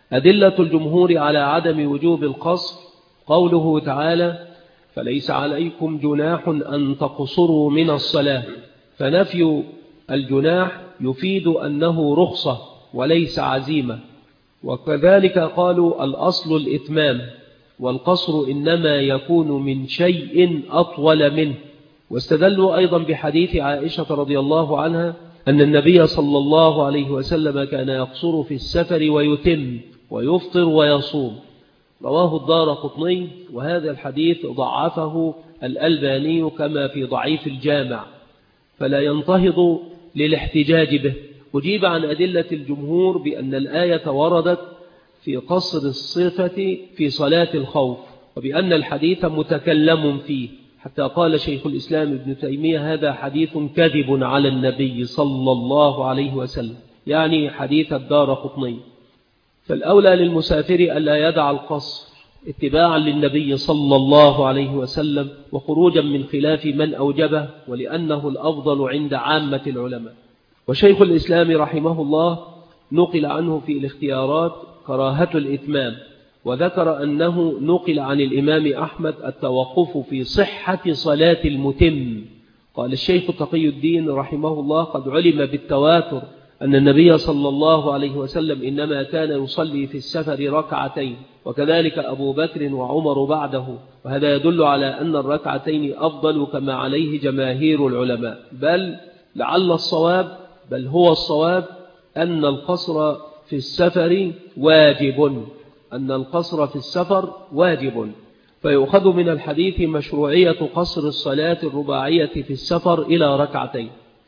أدلة الجمهور على عدم وجوب القصر قوله تعالى: فليس عليكم جناح أن تقصروا من الصلاة، فنفي الجناح يفيد أنه رخصة وليس عزيمة. وكذلك قالوا الأصل الإتمام، والقصر إنما يكون من شيء أطول منه. واستدلوا أيضا بحديث عائشة رضي الله عنها أن النبي صلى الله عليه وسلم كان يقصر في السفر ويتم ويفطر ويصوم، رواه الدارقطني، وهذا الحديث ضعفه الألباني كما في ضعيف الجامع، فلا ينتهض للاحتجاج به. أجيب عن أدلة الجمهور بأن الآية وردت في قصر الصفة في صلاة الخوف، وبأن الحديث متكلم فيه، حتى قال شيخ الإسلام ابن تيمية: هذا حديث كذب على النبي صلى الله عليه وسلم، يعني حديث الدارقطني. فالأولى للمسافر ألا يدع القصر اتباعا للنبي صلى الله عليه وسلم وخروجا من خلاف من أوجبه، ولأنه الأفضل عند عامة العلماء. وشيخ الإسلام رحمه الله نقل عنه في الاختيارات كراهة الإتمام، وذكر أنه نقل عن الإمام أحمد التوقف في صحة صلاة المتم. قال الشيخ تقي الدين رحمه الله: قد علم بالتواتر أن النبي صلى الله عليه وسلم إنما كان يصلي في السفر ركعتين، وكذلك أبو بكر وعمر بعده، وهذا يدل على أن الركعتين أفضل كما عليه جماهير العلماء. بل لعل الصواب، بل هو الصواب، أن القصر في السفر واجب، أن القصر في السفر واجب. فيؤخذ من الحديث مشروعية قصر الصلاة الرباعية في السفر إلى ركعتين.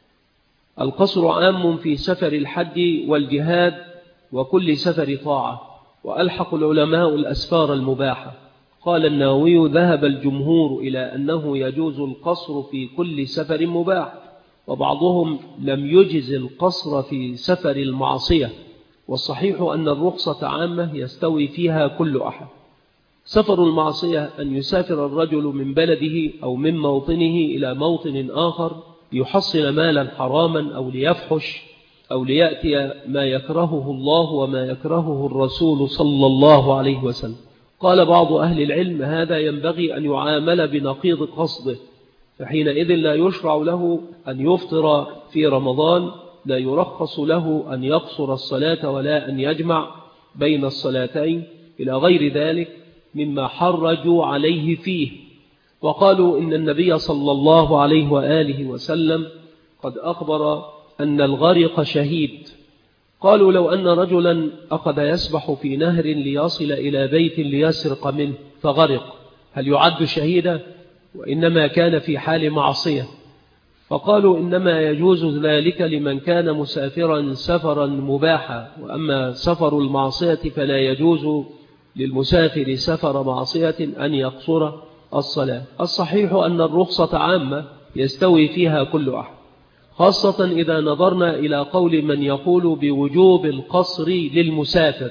القصر عام في سفر الحج والجهاد وكل سفر طاعة، وألحق العلماء الأسفار المباحة. قال النووي: ذهب الجمهور إلى أنه يجوز القصر في كل سفر مباح، وبعضهم لم يجز القصر في سفر المعصية، والصحيح أن الرخصة عامة يستوي فيها كل أحد. سفر المعصية أن يسافر الرجل من بلده أو من موطنه إلى موطن آخر ليحصل مالا حراما أو ليفحش أو ليأتي ما يكرهه الله وما يكرهه الرسول صلى الله عليه وسلم. قال بعض أهل العلم: هذا ينبغي أن يعامل بنقيض قصده، فحينئذ لا يشرع له أن يفطر في رمضان، لا يرخص له أن يقصر الصلاة ولا أن يجمع بين الصلاتين إلى غير ذلك مما حرجوا عليه فيه. وقالوا إن النبي صلى الله عليه وآله وسلم قد أخبر أن الغرق شهيد. قالوا: لو أن رجلا أخذ يسبح في نهر ليصل إلى بيت ليسرق منه فغرق، هل يعد شهيدا؟ وإنما كان في حال معصية. فقالوا: إنما يجوز ذلك لمن كان مسافرا سفرا مباحا، وأما سفر المعصية فلا يجوز للمسافر سفر معصية أن يقصر الصلاة. الصحيح أن الرخصة عامة يستوي فيها كل أحد، خاصة إذا نظرنا إلى قول من يقول بوجوب القصر للمسافر،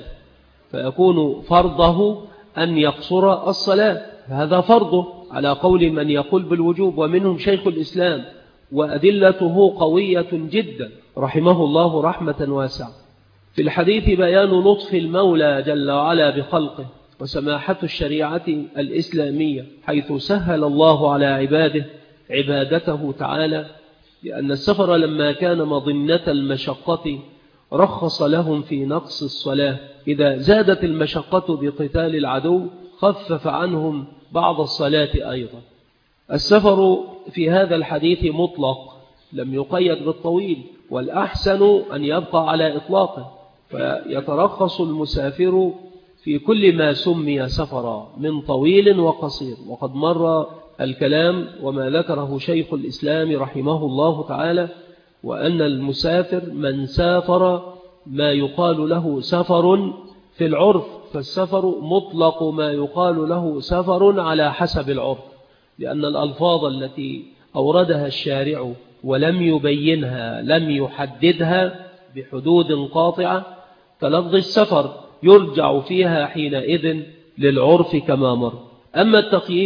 فيكون فرضه أن يقصر الصلاة، هذا فرضه على قول من يقول بالوجوب، ومنهم شيخ الإسلام، وأدلته قوية جدا رحمه الله رحمة واسعة. في الحديث بيان لطف المولى جل وعلا بخلقه وسماحة الشريعة الإسلامية، حيث سهل الله على عباده عبادته تعالى، لأن السفر لما كان مظنة المشقة رخص لهم في نقص الصلاة. إذا زادت المشقة بقتال العدو خفف عنهم بعض الصلاة أيضا. السفر في هذا الحديث مطلق، لم يقيد بالطويل، والأحسن أن يبقى على إطلاقه، فيترخص المسافر في كل ما سمي سفرا من طويل وقصير. وقد مر الكلام وما ذكره شيخ الإسلام رحمه الله تعالى، وأن المسافر من سافر ما يقال له سفر في العرف، فالسفر مطلق ما يقال له سفر على حسب العرف، لأن الألفاظ التي أوردها الشارع ولم يبينها لم يحددها بحدود قاطعة كلفظ السفر، يرجع فيها حينئذ للعرف كما مر. أما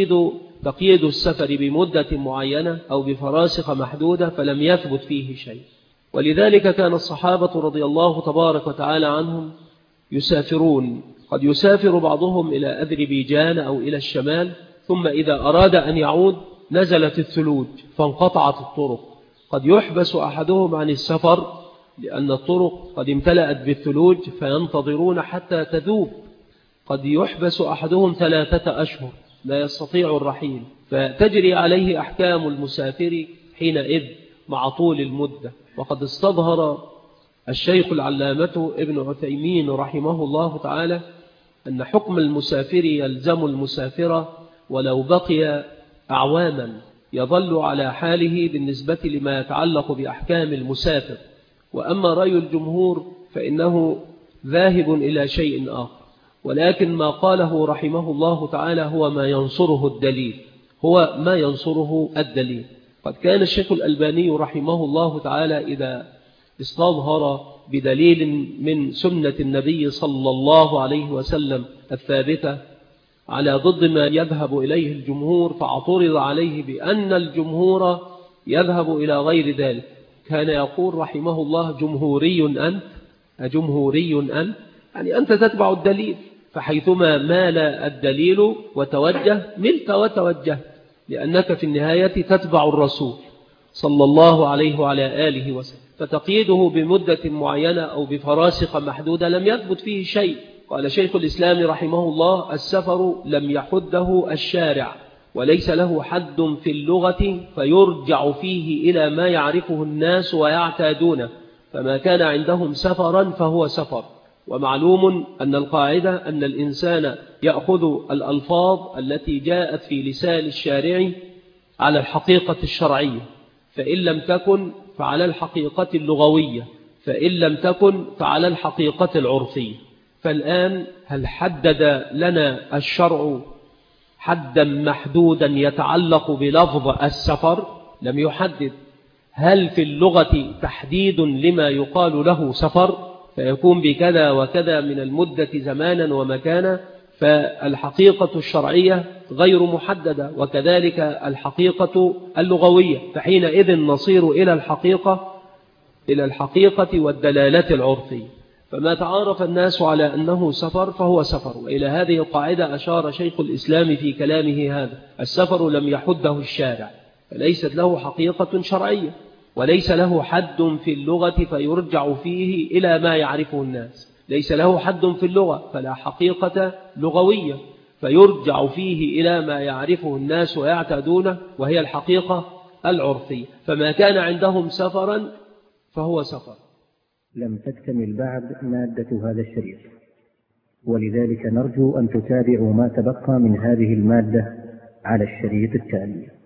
تقييد السفر بمدة معينة أو بفراسخ محدودة فلم يثبت فيه شيء. ولذلك كان الصحابة رضي الله تبارك وتعالى عنهم يسافرون، قد يسافر بعضهم إلى أذربيجان أو إلى الشمال، ثم إذا أراد أن يعود نزلت الثلوج فانقطعت الطرق. قد يحبس أحدهم عن السفر لأن الطرق قد امتلأت بالثلوج فينتظرون حتى تذوب. قد يحبس أحدهم 3 أشهر لا يستطيع الرحيل، فتجري عليه أحكام المسافر حينئذ مع طول المدة. وقد استظهر الشيخ العلامة ابن عثيمين رحمه الله تعالى أن حكم المسافر يلزم المسافر ولو بقي أعواما، يظل على حاله بالنسبة لما يتعلق بأحكام المسافر. وأما رأي الجمهور فإنه ذاهب إلى شيء آخر، ولكن ما قاله رحمه الله تعالى هو ما ينصره الدليل. قد كان الشيخ الألباني رحمه الله تعالى إذا استظهر بدليل من سنة النبي صلى الله عليه وسلم الثابتة على ضد ما يذهب إليه الجمهور فاعترض عليه بأن الجمهور يذهب إلى غير ذلك، كان يقول رحمه الله: أجمهوري أنت؟ يعني أنت تتبع الدليل، فحيثما مال الدليل وتوجه ملت وتوجه، لأنك في النهاية تتبع الرسول صلى الله عليه وعلى آله وسلم. فتقييده بمدة معينة أو بفراسخ محدودة لم يثبت فيه شيء. قال شيخ الإسلام رحمه الله: السفر لم يحده الشارع، وليس له حد في اللغة فيرجع فيه إلى ما يعرفه الناس ويعتادونه، فما كان عندهم سفرا فهو سفر. ومعلوم أن القاعدة أن الإنسان يأخذ الألفاظ التي جاءت في لسان الشارع على الحقيقة الشرعية، فإن لم تكن فعلى الحقيقة اللغوية، فإن لم تكن فعلى الحقيقة العرفية. فالآن هل حدد لنا الشرع حدا محدودا يتعلق بلفظ السفر؟ لم يحدد. هل في اللغة تحديد لما يقال له سفر فيكون بكذا وكذا من المدة زمانا ومكانا؟ فالحقيقة الشرعية غير محددة، وكذلك الحقيقة اللغوية، فحينئذ نصير إلى الحقيقة والدلالة العرفية. فما تعارف الناس على أنه سفر فهو سفر. وإلى هذه القاعدة أشار شيخ الإسلام في كلامه هذا: السفر لم يحده الشارع، فليست له حقيقة شرعية، وليس له حد في اللغة فيرجع فيه إلى ما يعرفه الناس. ليس له حد في اللغة فلا حقيقة لغوية فيرجع فيه إلى ما يعرفه الناس ويعتادونه، وهي الحقيقة العرفية. فما كان عندهم سفرا فهو سفر. لم تكتمل بعد مادة هذا الشريط، ولذلك نرجو أن تتابعوا ما تبقى من هذه المادة على الشريط التالي.